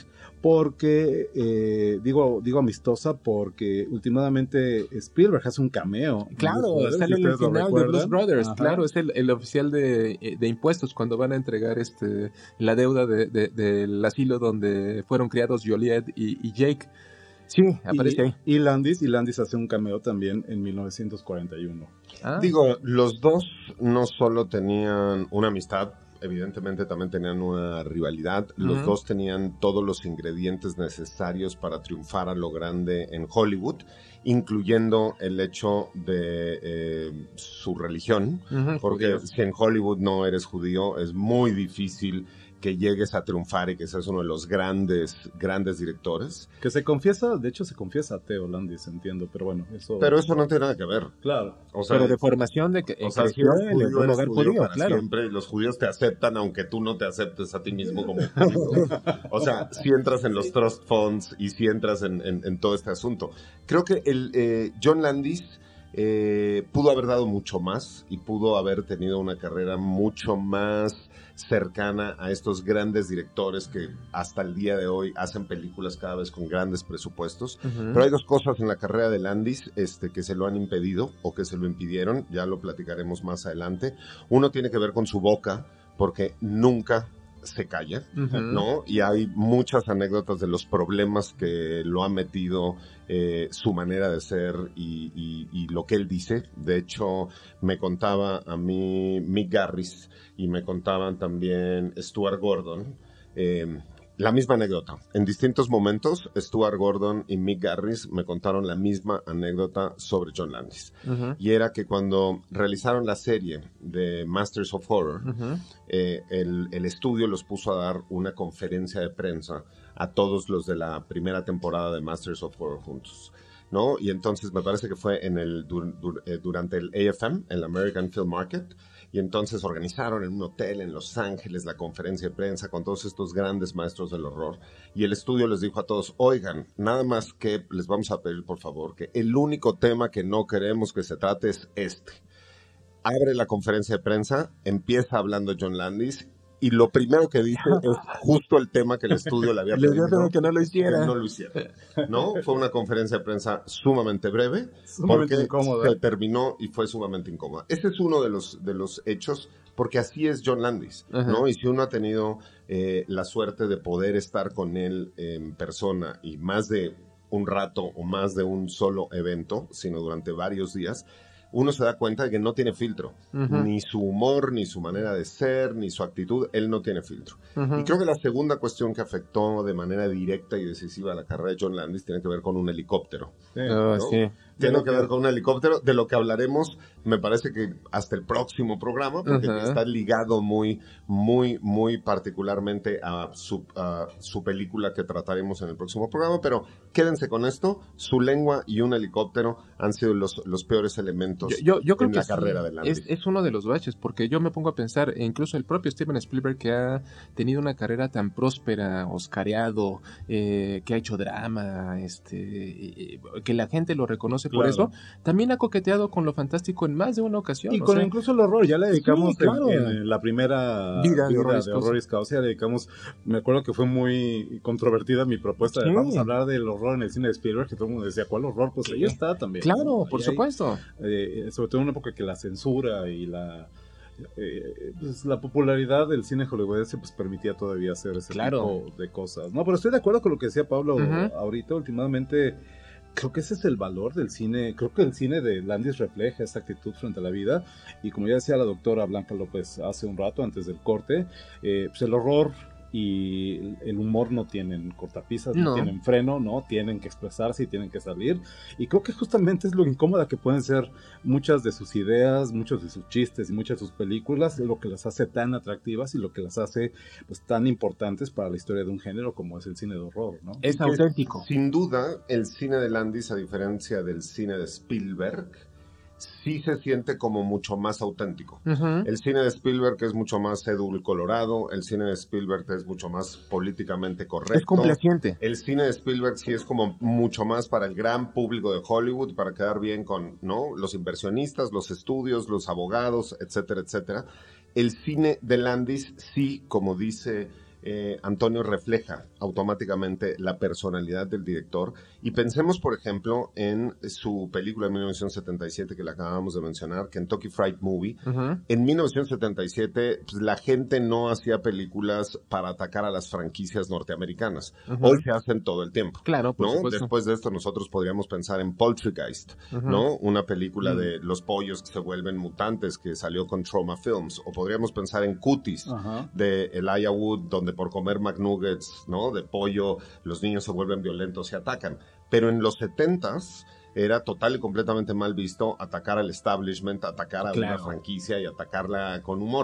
porque digo amistosa porque últimamente Spielberg hace un cameo. Claro, sale en el final de Blues Brothers. Ajá. Claro, es el oficial de impuestos cuando van a entregar la deuda del asilo donde fueron criados Joliet y Jake. Sí, aparece ahí. Y Landis hace un cameo también en 1941. Digo, los dos no solo tenían una amistad, evidentemente también tenían una rivalidad. Los dos tenían todos los ingredientes necesarios para triunfar a lo grande en Hollywood, incluyendo el hecho de su religión, porque si en Hollywood no eres judío, es muy difícil que llegues a triunfar y que seas uno de los grandes directores. Que se confiesa, de hecho se confiesa ateo Landis, entiendo, pero bueno, eso... Pero eso no tiene nada que ver. Claro. O sea, pero de formación de que o sea, si creció eres en judío, un eres hogar judío judío, para claro. siempre, y los judíos te aceptan aunque tú no te aceptes a ti mismo como judío. O sea, si entras en los trust funds y si entras en todo este asunto. Creo que John Landis pudo haber dado mucho más y pudo haber tenido una carrera mucho más cercana a estos grandes directores que hasta el día de hoy hacen películas cada vez con grandes presupuestos. Pero hay dos cosas en la carrera de Landis que se lo han impedido o que se lo impidieron, ya lo platicaremos más adelante. Uno tiene que ver con su boca, porque nunca se calla, ¿no? Y hay muchas anécdotas de los problemas que lo ha metido su manera de ser y lo que él dice. De hecho, me contaba a mí Mick Garris y me contaban también Stuart Gordon, la misma anécdota. En distintos momentos, Stuart Gordon y Mick Garris me contaron la misma anécdota sobre John Landis. Y era que cuando realizaron la serie de Masters of Horror, el estudio los puso a dar una conferencia de prensa a todos los de la primera temporada de Masters of Horror juntos, ¿no? Y entonces me parece que fue durante el AFM, el American Film Market. Y entonces organizaron en un hotel en Los Ángeles la conferencia de prensa con todos estos grandes maestros del horror. Y el estudio les dijo a todos, oigan, nada más que les vamos a pedir por favor que el único tema que no queremos que se trate es este. Abre la conferencia de prensa, empieza hablando John Landis y lo primero que dice es justo el tema que el estudio le había pedido que no lo hiciera. que no lo hiciera. ¿No? Fue una conferencia de prensa sumamente breve, Sumamente porque incómoda. se terminó y fue sumamente incómoda. Ese es uno de los hechos, porque así es John Landis, ¿no? Y si uno ha tenido la suerte de poder estar con él en persona y más de un rato o más de un solo evento, sino durante varios días, uno se da cuenta de que no tiene filtro. Ni su humor, ni su manera de ser, ni su actitud, él no tiene filtro. Y creo que la segunda cuestión que afectó de manera directa y decisiva la carrera de John Landis tiene que ver con un helicóptero. ¿no? Sí. Tiene que ver con un helicóptero, de lo que hablaremos, me parece que hasta el próximo programa, porque está ligado muy particularmente a su película que trataremos en el próximo programa, pero quédense con esto, su lengua y un helicóptero han sido los peores elementos yo creo en que la carrera de Landis. es uno de los baches, porque yo me pongo a pensar, e incluso el propio Steven Spielberg, que ha tenido una carrera tan próspera, oscareado, que ha hecho drama, que la gente lo reconoce por eso, también ha coqueteado con lo fantástico en más de una ocasión. Y con incluso el horror, ya le dedicamos en la primera vida de Horroris Causa, ya le dedicamos, me acuerdo que fue muy controvertida mi propuesta de vamos a hablar del horror en el cine de Spielberg, que todo el mundo decía, ¿cuál horror? Pues ahí está también. Claro, ¿no? por supuesto. Sobre todo en una época que la censura y pues la popularidad del cine hollywoodense pues permitía todavía hacer ese tipo de cosas. No, pero estoy de acuerdo con lo que decía Pablo ahorita. Últimamente creo que ese es el valor del cine. Creo que el cine de Landis refleja esa actitud frente a la vida, y como ya decía la doctora Blanca López hace un rato antes del corte, pues el horror y el humor no tienen cortapisas, no tienen freno, no tienen que expresarse y tienen que salir, y creo que justamente es lo incómoda que pueden ser muchas de sus ideas, muchos de sus chistes y muchas de sus películas, lo que las hace tan atractivas y lo que las hace pues tan importantes para la historia de un género como es el cine de horror, ¿no? Es auténtico. Sin duda, el cine de Landis, a diferencia del cine de Spielberg, sí se siente como mucho más auténtico. El cine de Spielberg es mucho más edulcorado, el cine de Spielberg es mucho más políticamente correcto. Es complaciente. El cine de Spielberg sí es como mucho más para el gran público de Hollywood, para quedar bien con, ¿no?, los inversionistas, los estudios, los abogados, etcétera, etcétera. El cine de Landis sí, como dice Antonio, refleja automáticamente la personalidad del director. Y pensemos, por ejemplo, en su película de 1977 que la acabamos de mencionar, Kentucky Fried Movie. En 1977 pues, la gente no hacía películas para atacar a las franquicias norteamericanas. Hoy se hacen todo el tiempo. Claro, por ¿no? supuesto. Después de esto nosotros podríamos pensar en Poltergeist, ¿no? Una película de los pollos que se vuelven mutantes que salió con Troma Films. O podríamos pensar en Cuties, de Elijah Wood, donde por comer McNuggets, ¿no?, de pollo, los niños se vuelven violentos y atacan. Pero en los 70s era total y completamente mal visto atacar al establishment, atacar a una franquicia y atacarla con humor.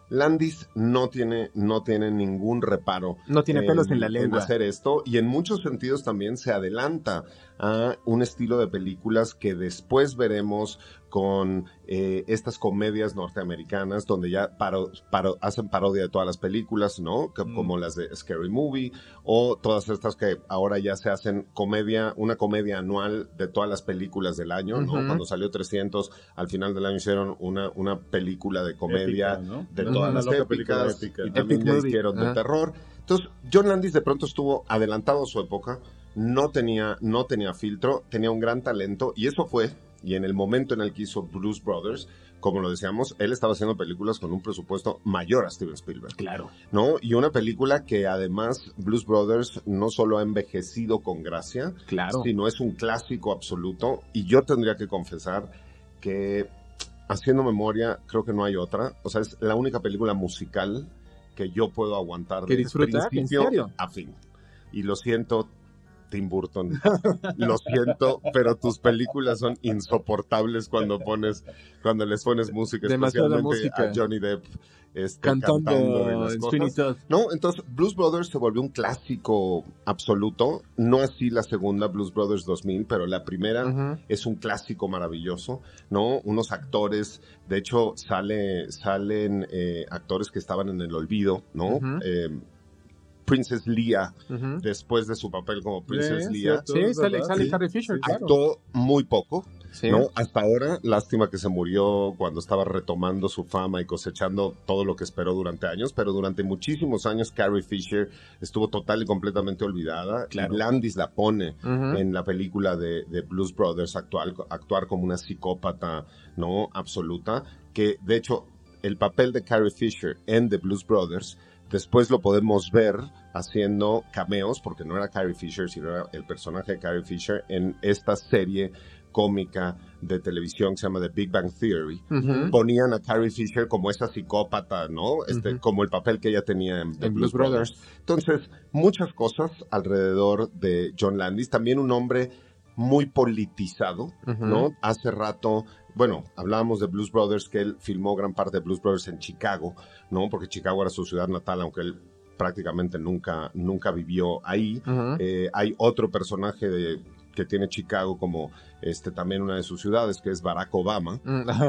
Landis no tiene ningún reparo. No tiene pelos en la lengua. En hacer esto, y en muchos sentidos también se adelanta a un estilo de películas que después veremos con estas comedias norteamericanas donde ya hacen parodia de todas las películas, ¿no? Como las de Scary Movie, o todas estas que ahora ya se hacen una comedia anual de todas las películas del año, ¿no? Cuando salió 300, al final del año hicieron una película de comedia épica, ¿no? de Una todas las loca épicas, película épica. y también ya hicieron de terror. Entonces, John Landis de pronto estuvo adelantado a su época, no tenía filtro, tenía un gran talento, y eso fue, y en el momento en el que hizo Blues Brothers, como lo decíamos, él estaba haciendo películas con un presupuesto mayor a Steven Spielberg. Claro. ¿No? Y una película que además Blues Brothers no solo ha envejecido con gracia, Claro. sino es un clásico absoluto, y yo tendría que confesar que, haciendo memoria, creo que no hay otra. O sea, es la única película musical que yo puedo aguantar ¿Que desde disfrutar? principio ¿En serio? a fin. Y lo siento, Tim Burton, lo siento, pero tus películas son insoportables cuando les pones música, Demasiada especialmente música. a Johnny Depp cantando y las Sweeney cosas. Todd. No, entonces Blues Brothers se volvió un clásico absoluto, no así la segunda Blues Brothers 2000, pero la primera es un clásico maravilloso, ¿no? Unos actores, de hecho salen actores que estaban en el olvido, ¿no? Princess Leia, después de su papel como Princess Leia, cierto, Sí, es sale verdad. Carrie Fisher, claro. actuó muy poco, Sí. ¿no? Hasta ahora, lástima que se murió cuando estaba retomando su fama y cosechando todo lo que esperó durante años, pero durante muchísimos años Carrie Fisher estuvo total y completamente olvidada. Claro. Y Landis la pone en la película de Blues Brothers, actuar como una psicópata, ¿no? Absoluta, que de hecho el papel de Carrie Fisher en The Blues Brothers después lo podemos ver haciendo cameos, porque no era Carrie Fisher, sino era el personaje de Carrie Fisher en esta serie cómica de televisión que se llama The Big Bang Theory. Ponían a Carrie Fisher como esa psicópata, ¿no? Como el papel que ella tenía en The Blues Brothers. Entonces, muchas cosas alrededor de John Landis. También un hombre muy politizado, ¿no? Hace rato, bueno, hablábamos de Blues Brothers, que él filmó gran parte de Blues Brothers en Chicago, ¿no? Porque Chicago era su ciudad natal, aunque él prácticamente nunca vivió ahí. Hay otro personaje que tiene Chicago como también una de sus ciudades, que es Barack Obama.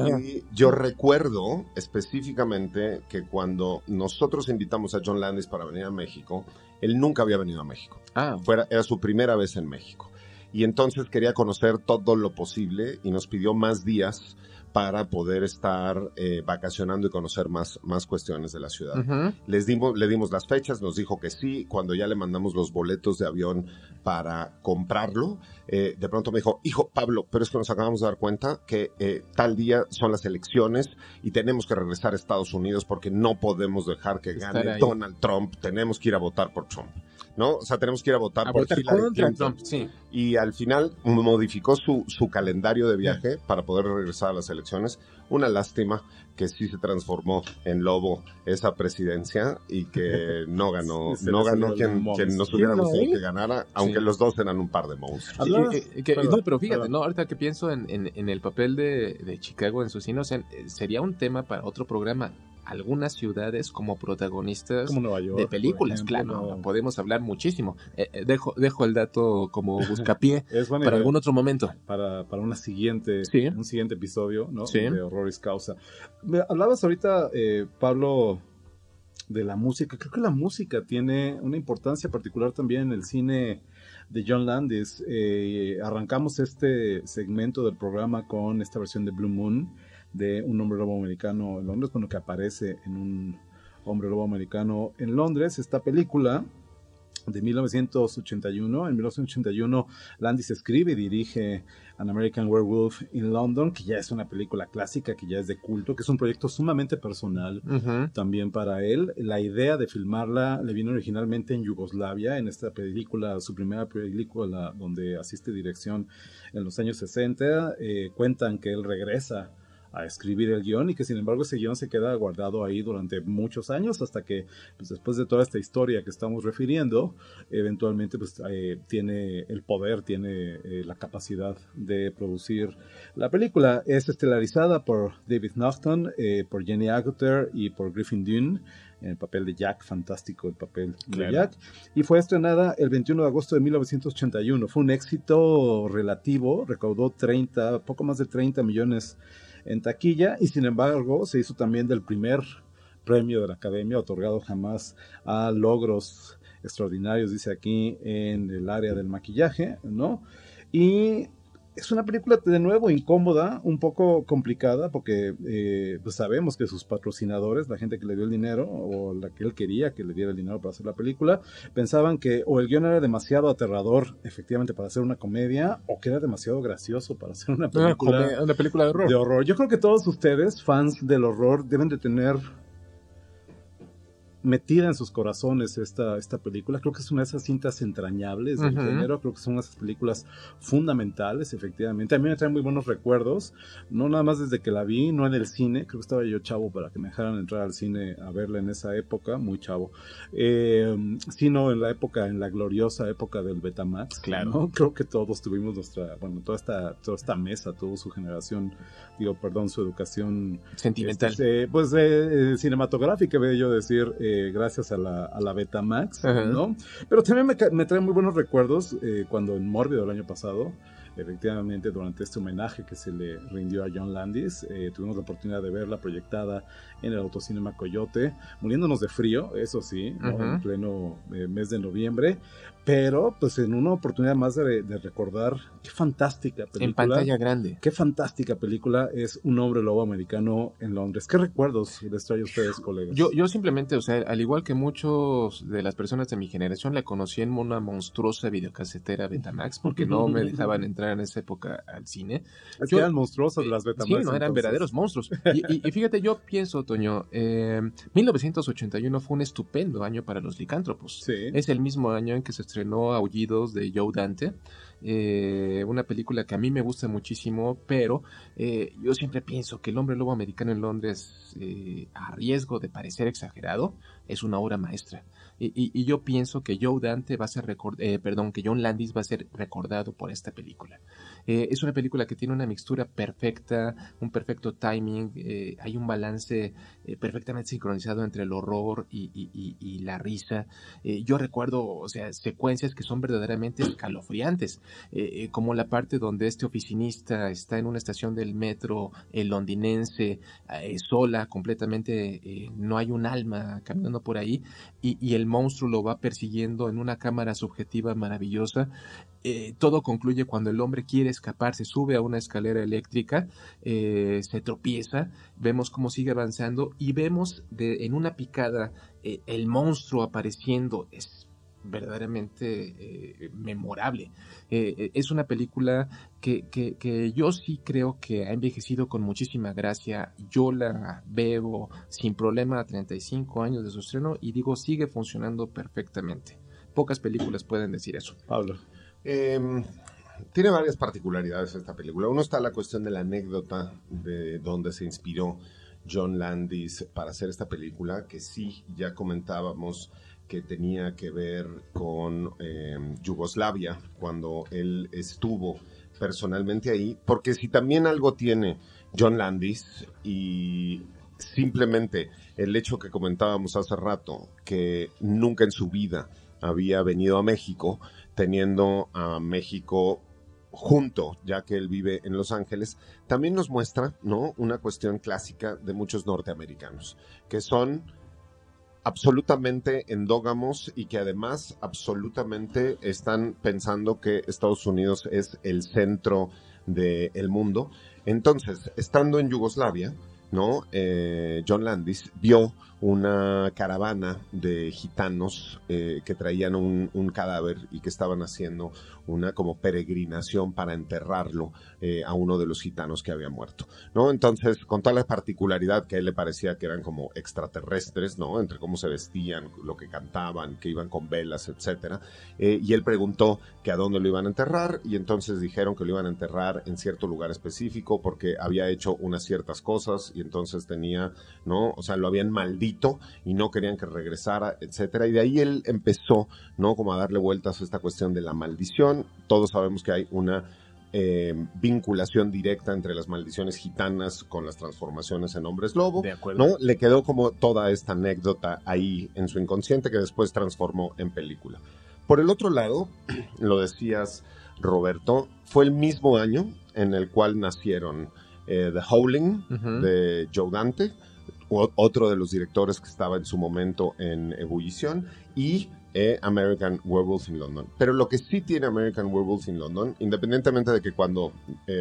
Y yo recuerdo específicamente que cuando nosotros invitamos a John Landis para venir a México, él nunca había venido a México. Era su primera vez en México. Y entonces quería conocer todo lo posible y nos pidió más días para poder estar vacacionando y conocer más cuestiones de la ciudad. Le dimos las fechas, nos dijo que sí. Cuando ya le mandamos los boletos de avión para comprarlo, de pronto me dijo, hijo Pablo, pero es que nos acabamos de dar cuenta que tal día son las elecciones y tenemos que regresar a Estados Unidos porque no podemos dejar que gane Donald Trump, tenemos que ir a votar por Trump, ¿no? O sea, tenemos que ir a votar por Hillary Clinton. Trump, sí. Y al final modificó su calendario de viaje para poder regresar a las elecciones. Una lástima que sí se transformó en lobo esa presidencia y que no ganó quien nos hubiera gustado que ganara, aunque los dos eran un par de monstruos. No, pero fíjate, no, ahorita que pienso en el papel de Chicago en su cine, o sea, sería un tema para otro programa. Algunas ciudades como protagonistas como Nueva York, de películas, por ejemplo, claro, podemos hablar muchísimo. Dejo el dato como buscapié para idea. algún otro momento. Para un siguiente episodio, ¿no? Sí. De Horroris Causa. Hablabas ahorita, Pablo, de la música. Creo que la música tiene una importancia particular también en el cine de John Landis. Arrancamos este segmento del programa con esta versión de Blue Moon, de Un hombre lobo americano en Londres, bueno, que aparece en Un hombre lobo americano en Londres. Esta película de 1981. En 1981 Landis escribe y dirige An American Werewolf in London, que ya es una película clásica, que ya es de culto, que es un proyecto sumamente personal también para él. La idea de filmarla le vino originalmente en Yugoslavia, en esta película, su primera película donde asiste dirección en los años 60. Cuentan que él regresa a escribir el guión y que sin embargo ese guión se queda guardado ahí durante muchos años hasta que pues, después de toda esta historia que estamos refiriendo, eventualmente pues, tiene el poder, tiene la capacidad de producir la película. Es estelarizada por David Naughton, por Jenny Agutter y por Griffin Dunne en el papel de Jack, fantástico el papel de Jack, y fue estrenada el 21 de agosto de 1981. Fue un éxito relativo, recaudó poco más de 30 millones en taquilla, y sin embargo se hizo también del primer premio de la Academia, otorgado jamás a logros extraordinarios, dice aquí, en el área del maquillaje, ¿no? Y es una película de nuevo incómoda, un poco complicada, porque pues sabemos que sus patrocinadores, la gente que le dio el dinero, o la que él quería que le diera el dinero para hacer la película, pensaban que o el guión era demasiado aterrador, efectivamente, para hacer una comedia, o que era demasiado gracioso para hacer una película de horror. Yo creo que todos ustedes, fans del horror, deben de tener metida en sus corazones esta película. Creo que es una de esas cintas entrañables del género. Creo que son unas películas fundamentales, efectivamente. A mí me traen muy buenos recuerdos, no nada más desde que la vi, no en el cine, creo que estaba yo chavo para que me dejaran entrar al cine a verla en esa época, muy chavo, sino en la gloriosa época del Betamax, claro, ¿no? Creo que todos tuvimos toda esta mesa, toda su generación, su educación sentimental, cinematográfica, voy yo decir, gracias a la Betamax, ¿no? Pero también me trae muy buenos recuerdos cuando en Mórbido el año pasado, efectivamente, durante este homenaje que se le rindió a John Landis, tuvimos la oportunidad de verla proyectada en el Autocinema Coyote, muriéndonos de frío, eso sí, ¿no? En pleno mes de noviembre, pero pues en una oportunidad más de recordar qué fantástica película. En pantalla grande. Qué fantástica película es Un hombre lobo americano en Londres. ¿Qué recuerdos les trae a ustedes, colegas? Yo simplemente, o sea, al igual que muchos de las personas de mi generación, la conocí en una monstruosa videocasetera Betamax, porque no me dejaban entrar en esa época al cine. Que eran monstruosas las Betamax. Sí, no, eran verdaderos monstruos. Y fíjate, yo pienso, Toño, 1981 fue un estupendo año para los licántropos. Sí. Es el mismo año en que se estrenó Aullidos de Joe Dante, una película que a mí me gusta muchísimo, pero yo siempre pienso que El hombre lobo americano en Londres, a riesgo de parecer exagerado, es una obra maestra. Y yo pienso que Joe Dante va a ser que John Landis va a ser recordado por esta película. Es una película que tiene una mixtura perfecta, un perfecto timing, hay un balance perfectamente sincronizado entre el horror y la risa. Yo recuerdo, o sea, secuencias que son verdaderamente escalofriantes, como la parte donde este oficinista está en una estación del metro londinense, sola, completamente, no hay un alma caminando por ahí, y el monstruo lo va persiguiendo en una cámara subjetiva maravillosa. Todo concluye cuando el hombre quiere escapar, se sube a una escalera eléctrica, se tropieza, vemos cómo sigue avanzando y vemos en una picada el monstruo apareciendo. Es verdaderamente memorable. Es una película que yo sí creo que ha envejecido con muchísima gracia. Yo la veo sin problema a 35 años de su estreno y digo, sigue funcionando perfectamente. Pocas películas pueden decir eso. Pablo. Tiene varias particularidades esta película. Uno está la cuestión de la anécdota de donde se inspiró John Landis para hacer esta película, que sí, ya comentábamos que tenía que ver con Yugoslavia, cuando él estuvo personalmente ahí, porque si también algo tiene John Landis, y simplemente el hecho que comentábamos hace rato, que nunca en su vida había venido a México, teniendo a México junto, ya que él vive en Los Ángeles, también nos muestra, ¿no?, una cuestión clásica de muchos norteamericanos, que son absolutamente endógamos y que además absolutamente están pensando que Estados Unidos es el centro del mundo. Entonces, estando en Yugoslavia, ¿no? John Landis vio una caravana de gitanos que traían un cadáver y que estaban haciendo una como peregrinación para enterrarlo a uno de los gitanos que había muerto, ¿no? Entonces, con toda la particularidad que a él le parecía que eran como extraterrestres, ¿no? Entre cómo se vestían, lo que cantaban, que iban con velas, etcétera. Y él preguntó que a dónde lo iban a enterrar, y entonces dijeron que lo iban a enterrar en cierto lugar específico porque había hecho unas ciertas cosas y entonces tenía, ¿no? O sea, lo habían maldito y no querían que regresara, etcétera. Y de ahí él empezó, ¿no? Como a darle vueltas a esta cuestión de la maldición. Todos sabemos que hay una vinculación directa entre las maldiciones gitanas con las transformaciones en hombres lobo, De acuerdo. ¿no? Le quedó como toda esta anécdota ahí en su inconsciente que después transformó en película. Por el otro lado, lo decías, Roberto, fue el mismo año en el cual nacieron The Howling, de Joe Dante, otro de los directores que estaba en su momento en ebullición, y American Werewolf in London. Pero lo que sí tiene American Werewolf in London, independientemente de que cuando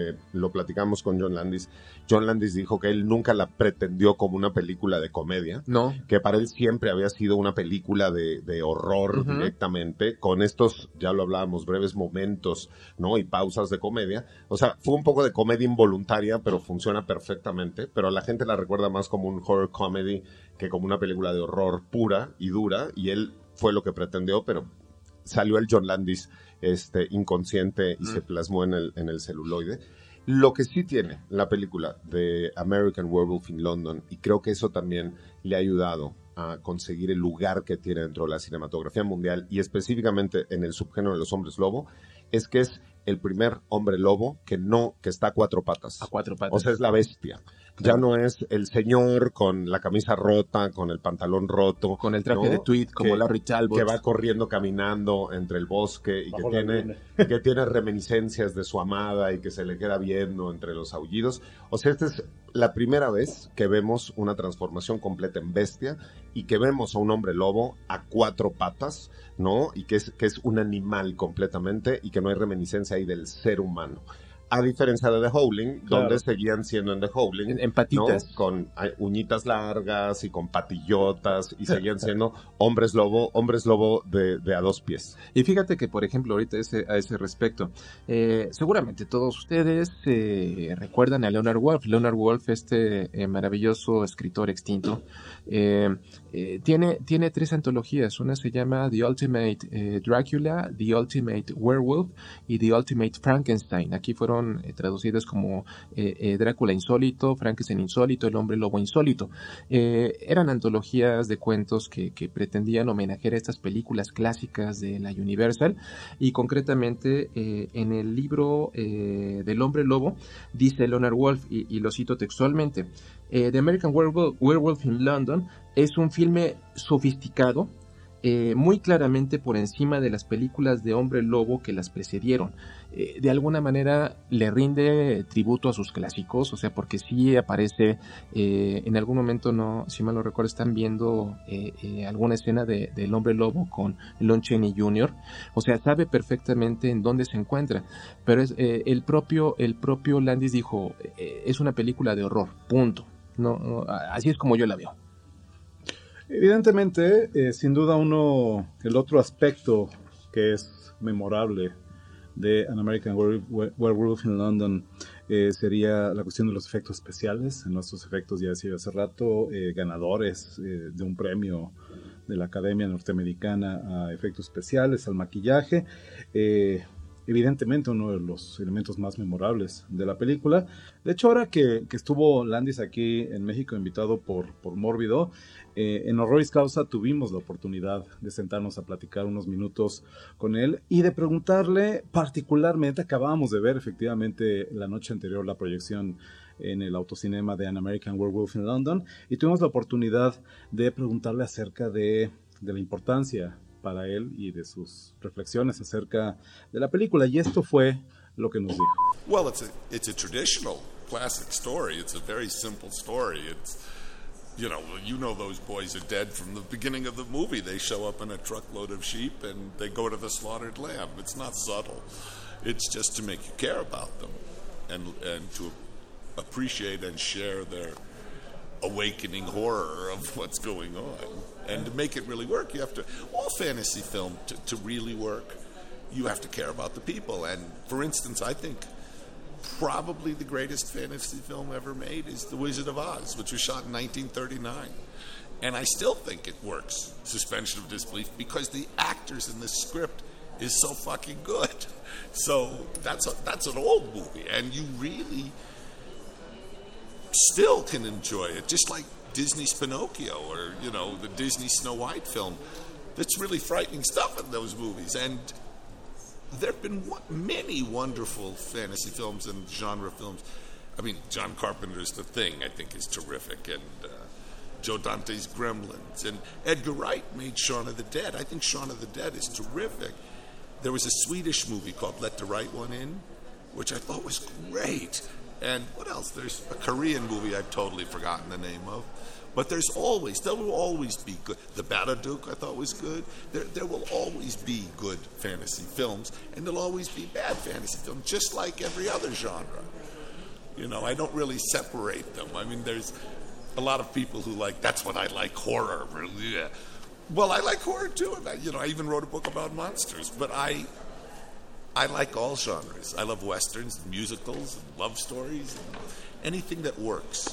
lo platicamos con John Landis dijo que él nunca la pretendió como una película de comedia, No. que para él siempre había sido una película de horror directamente, con estos, ya lo hablábamos, breves momentos, ¿no? Y pausas de comedia. O sea, fue un poco de comedia involuntaria, pero funciona perfectamente, pero la gente la recuerda más como un horror comedy que como una película de horror pura y dura, y él fue lo que pretendió, pero salió el John Landis inconsciente y se plasmó en el celuloide. Lo que sí tiene la película de American Werewolf in London, y creo que eso también le ha ayudado a conseguir el lugar que tiene dentro de la cinematografía mundial, y específicamente en el subgénero de los hombres lobo, es que es el primer hombre lobo que está a cuatro patas. A cuatro patas. O sea, es la bestia. Ya no es el señor con la camisa rota, con el pantalón roto. Con el traje ¿no? de tweed, como Larry Talbot. Que va corriendo, caminando entre el bosque y que tiene reminiscencias de su amada y que se le queda viendo entre los aullidos. O sea, esta es la primera vez que vemos una transformación completa en bestia y que vemos a un hombre lobo a cuatro patas, ¿no? Y que es un animal completamente y que no hay reminiscencia ahí del ser humano. A diferencia de The Howling, Claro. Donde seguían siendo en The Howling, En patitas. ¿no? Con uñitas largas y con patillotas, y seguían siendo hombres lobo de a dos pies. Y fíjate que, por ejemplo, ahorita a ese respecto, seguramente todos ustedes recuerdan a Leonard Woolf. Leonard Woolf, maravilloso escritor extinto, tiene 3 antologías. Una se llama The Ultimate Dracula, The Ultimate Werewolf y The Ultimate Frankenstein. Aquí fueron traducidas como Drácula insólito, Frankenstein insólito, El hombre lobo insólito. Eran antologías de cuentos que pretendían homenajear a estas películas clásicas de la Universal, y concretamente en el libro del hombre lobo dice Leonard Woolf, y lo cito textualmente: The American Werewolf in London es un filme sofisticado, muy claramente por encima de las películas de hombre lobo que las precedieron. De alguna manera le rinde tributo a sus clásicos, o sea, porque sí aparece en algún momento, no, si mal no recuerdo, están viendo alguna escena del hombre lobo con Lon Chaney Jr., o sea, sabe perfectamente en dónde se encuentra, pero es el propio Landis dijo, es una película de horror, punto. No, así es como yo la veo. Evidentemente, sin duda el otro aspecto que es memorable de An American Werewolf in London sería la cuestión de los efectos especiales. En nuestros efectos, ya decía hace rato, ganadores de un premio de la Academia Norteamericana a efectos especiales, al maquillaje. Evidentemente uno de los elementos más memorables de la película. De hecho, ahora que estuvo Landis aquí en México, invitado por Mórbido, en Horroris Causa tuvimos la oportunidad de sentarnos a platicar unos minutos con él y de preguntarle particularmente, acabábamos de ver efectivamente la noche anterior la proyección en el autocinema de An American Werewolf in London, y tuvimos la oportunidad de preguntarle acerca de la importancia para él y de sus reflexiones acerca de la película, y esto fue lo que nos dijo. Well, it's a traditional classic story. It's a very simple story. It's, you know those boys are dead from the beginning of the movie. They show up in a truckload of sheep and they go to the slaughtered lamb. It's not subtle. It's just to make you care about them and to appreciate and share awakening horror of what's going on. And to make it really work, you have to, all fantasy film, to really work, you have to care about the people. And for instance, I think probably the greatest fantasy film ever made is The Wizard of Oz, which was shot in 1939. And I still think it works, suspension of disbelief, because the actors in the script is so fucking good. So that's an old movie, and you really still can enjoy it, just like Disney's Pinocchio or, you know, the Disney Snow White film. That's really frightening stuff in those movies. And there have been many wonderful fantasy films and genre films. I mean, John Carpenter's The Thing, I think, is terrific, and Joe Dante's Gremlins. And Edgar Wright made Shaun of the Dead. I think Shaun of the Dead is terrific. There was a Swedish movie called Let the Right One In, which I thought was great. And what else? There's a Korean movie I've totally forgotten the name of. But there will always be good. The Babadook I thought was good. There will always be good fantasy films, and there'll always be bad fantasy films, just like every other genre. You know, I don't really separate them. I mean, there's a lot of people who that's what I like, horror. Yeah. Well, I like horror too. I even wrote a book about monsters. But I like all genres. I love westerns, musicals, love stories, anything that works.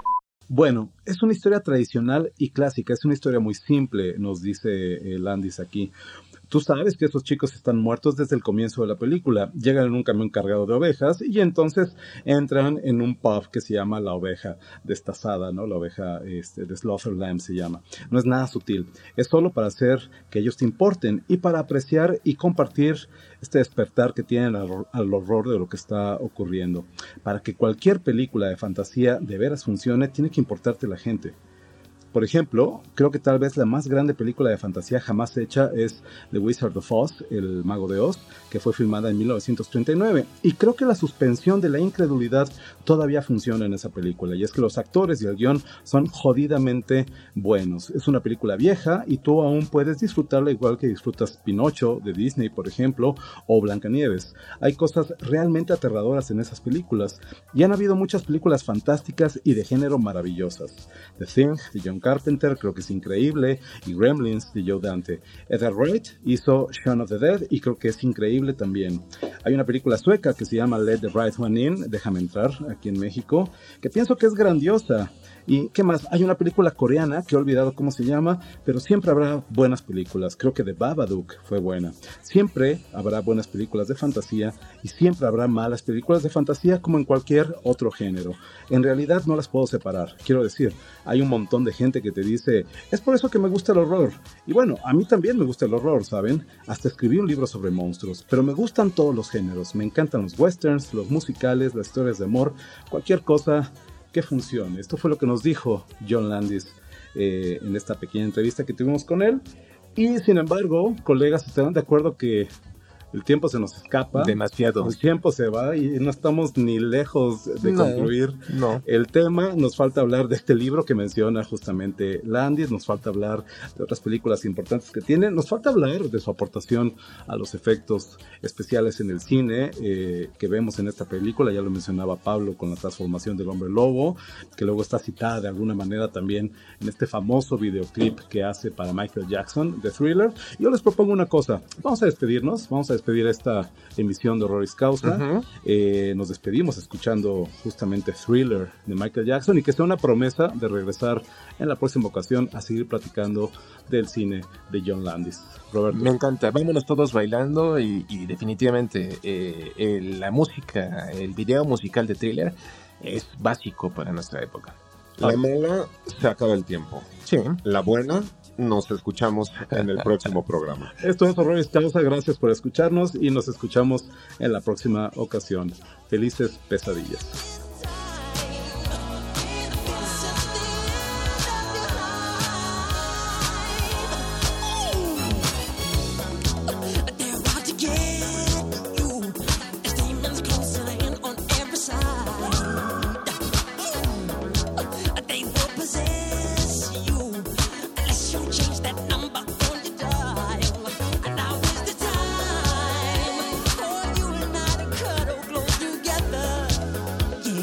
Bueno, es una historia tradicional y clásica, es una historia muy simple, nos dice Landis aquí. Tú sabes que esos chicos están muertos desde el comienzo de la película. Llegan en un camión cargado de ovejas y entonces entran en un pub que se llama La Oveja Destazada, ¿no? La oveja de Slaughter Lamb se llama. No es nada sutil. Es solo para hacer que ellos te importen y para apreciar y compartir este despertar que tienen al horror de lo que está ocurriendo. Para que cualquier película de fantasía de veras funcione, tiene que importarte la gente. Por ejemplo, creo que tal vez la más grande película de fantasía jamás hecha es The Wizard of Oz, El Mago de Oz, que fue filmada en 1939. Y creo que la suspensión de la incredulidad todavía funciona en esa película. Y es que los actores y el guión son jodidamente buenos. Es una película vieja y tú aún puedes disfrutarla igual que disfrutas Pinocho de Disney, por ejemplo, o Blancanieves. Hay cosas realmente aterradoras en esas películas. Y han habido muchas películas fantásticas y de género maravillosas. The Thing, de John Carpenter, creo que es increíble, y Gremlins de Joe Dante. Edgar Wright hizo Shaun of the Dead y creo que es increíble también. Hay una película sueca que se llama Let the Right One In, Déjame Entrar, aquí en México, que pienso que es grandiosa. ¿Y qué más? Hay una película coreana que he olvidado cómo se llama, pero siempre habrá buenas películas. Creo que The Babadook fue buena. Siempre habrá buenas películas de fantasía y siempre habrá malas películas de fantasía como en cualquier otro género. En realidad no las puedo separar. Quiero decir, hay un montón de gente que te dice, es por eso que me gusta el horror. Y bueno, a mí también me gusta el horror, ¿saben? Hasta escribí un libro sobre monstruos, pero me gustan todos los géneros. Me encantan los westerns, los musicales, las historias de amor, cualquier cosa que funcione. Esto fue lo que nos dijo John Landis en esta pequeña entrevista que tuvimos con él. Y sin embargo, colegas, ¿estarán de acuerdo que el tiempo se nos escapa? Demasiado. El tiempo se va y no estamos ni lejos de concluir el tema. Nos falta hablar de este libro que menciona justamente Landis, nos falta hablar de otras películas importantes que tiene, nos falta hablar de su aportación a los efectos especiales en el cine que vemos en esta película. Ya lo mencionaba Pablo con la transformación del hombre lobo, que luego está citada de alguna manera también en este famoso videoclip que hace para Michael Jackson, The Thriller. Yo les propongo una cosa, vamos a despedirnos, vamos a despedir esta emisión de Horroris Causa. Nos despedimos escuchando justamente Thriller de Michael Jackson y que sea una promesa de regresar en la próxima ocasión a seguir platicando del cine de John Landis. Roberto. Me encanta, vámonos todos bailando y definitivamente la música, el video musical de Thriller es básico para nuestra época. La mala, se acaba el tiempo. Sí. La buena, nos escuchamos en el próximo programa. Esto es Horroris Causa, gracias por escucharnos y nos escuchamos en la próxima ocasión. Felices pesadillas. Yeah.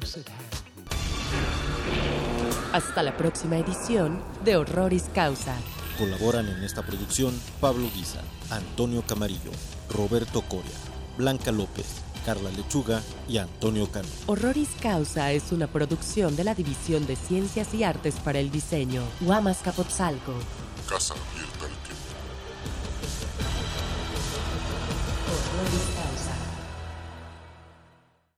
Hasta la próxima edición de Horroris Causa. Colaboran en esta producción Pablo Guisa, Antonio Camarillo, Roberto Coria, Blanca López, Carla Lechuga y Antonio Cano. Horroris Causa es una producción de la División de Ciencias y Artes para el Diseño, Huamas Capotzalco. Casa abierta al tiempo. Horroris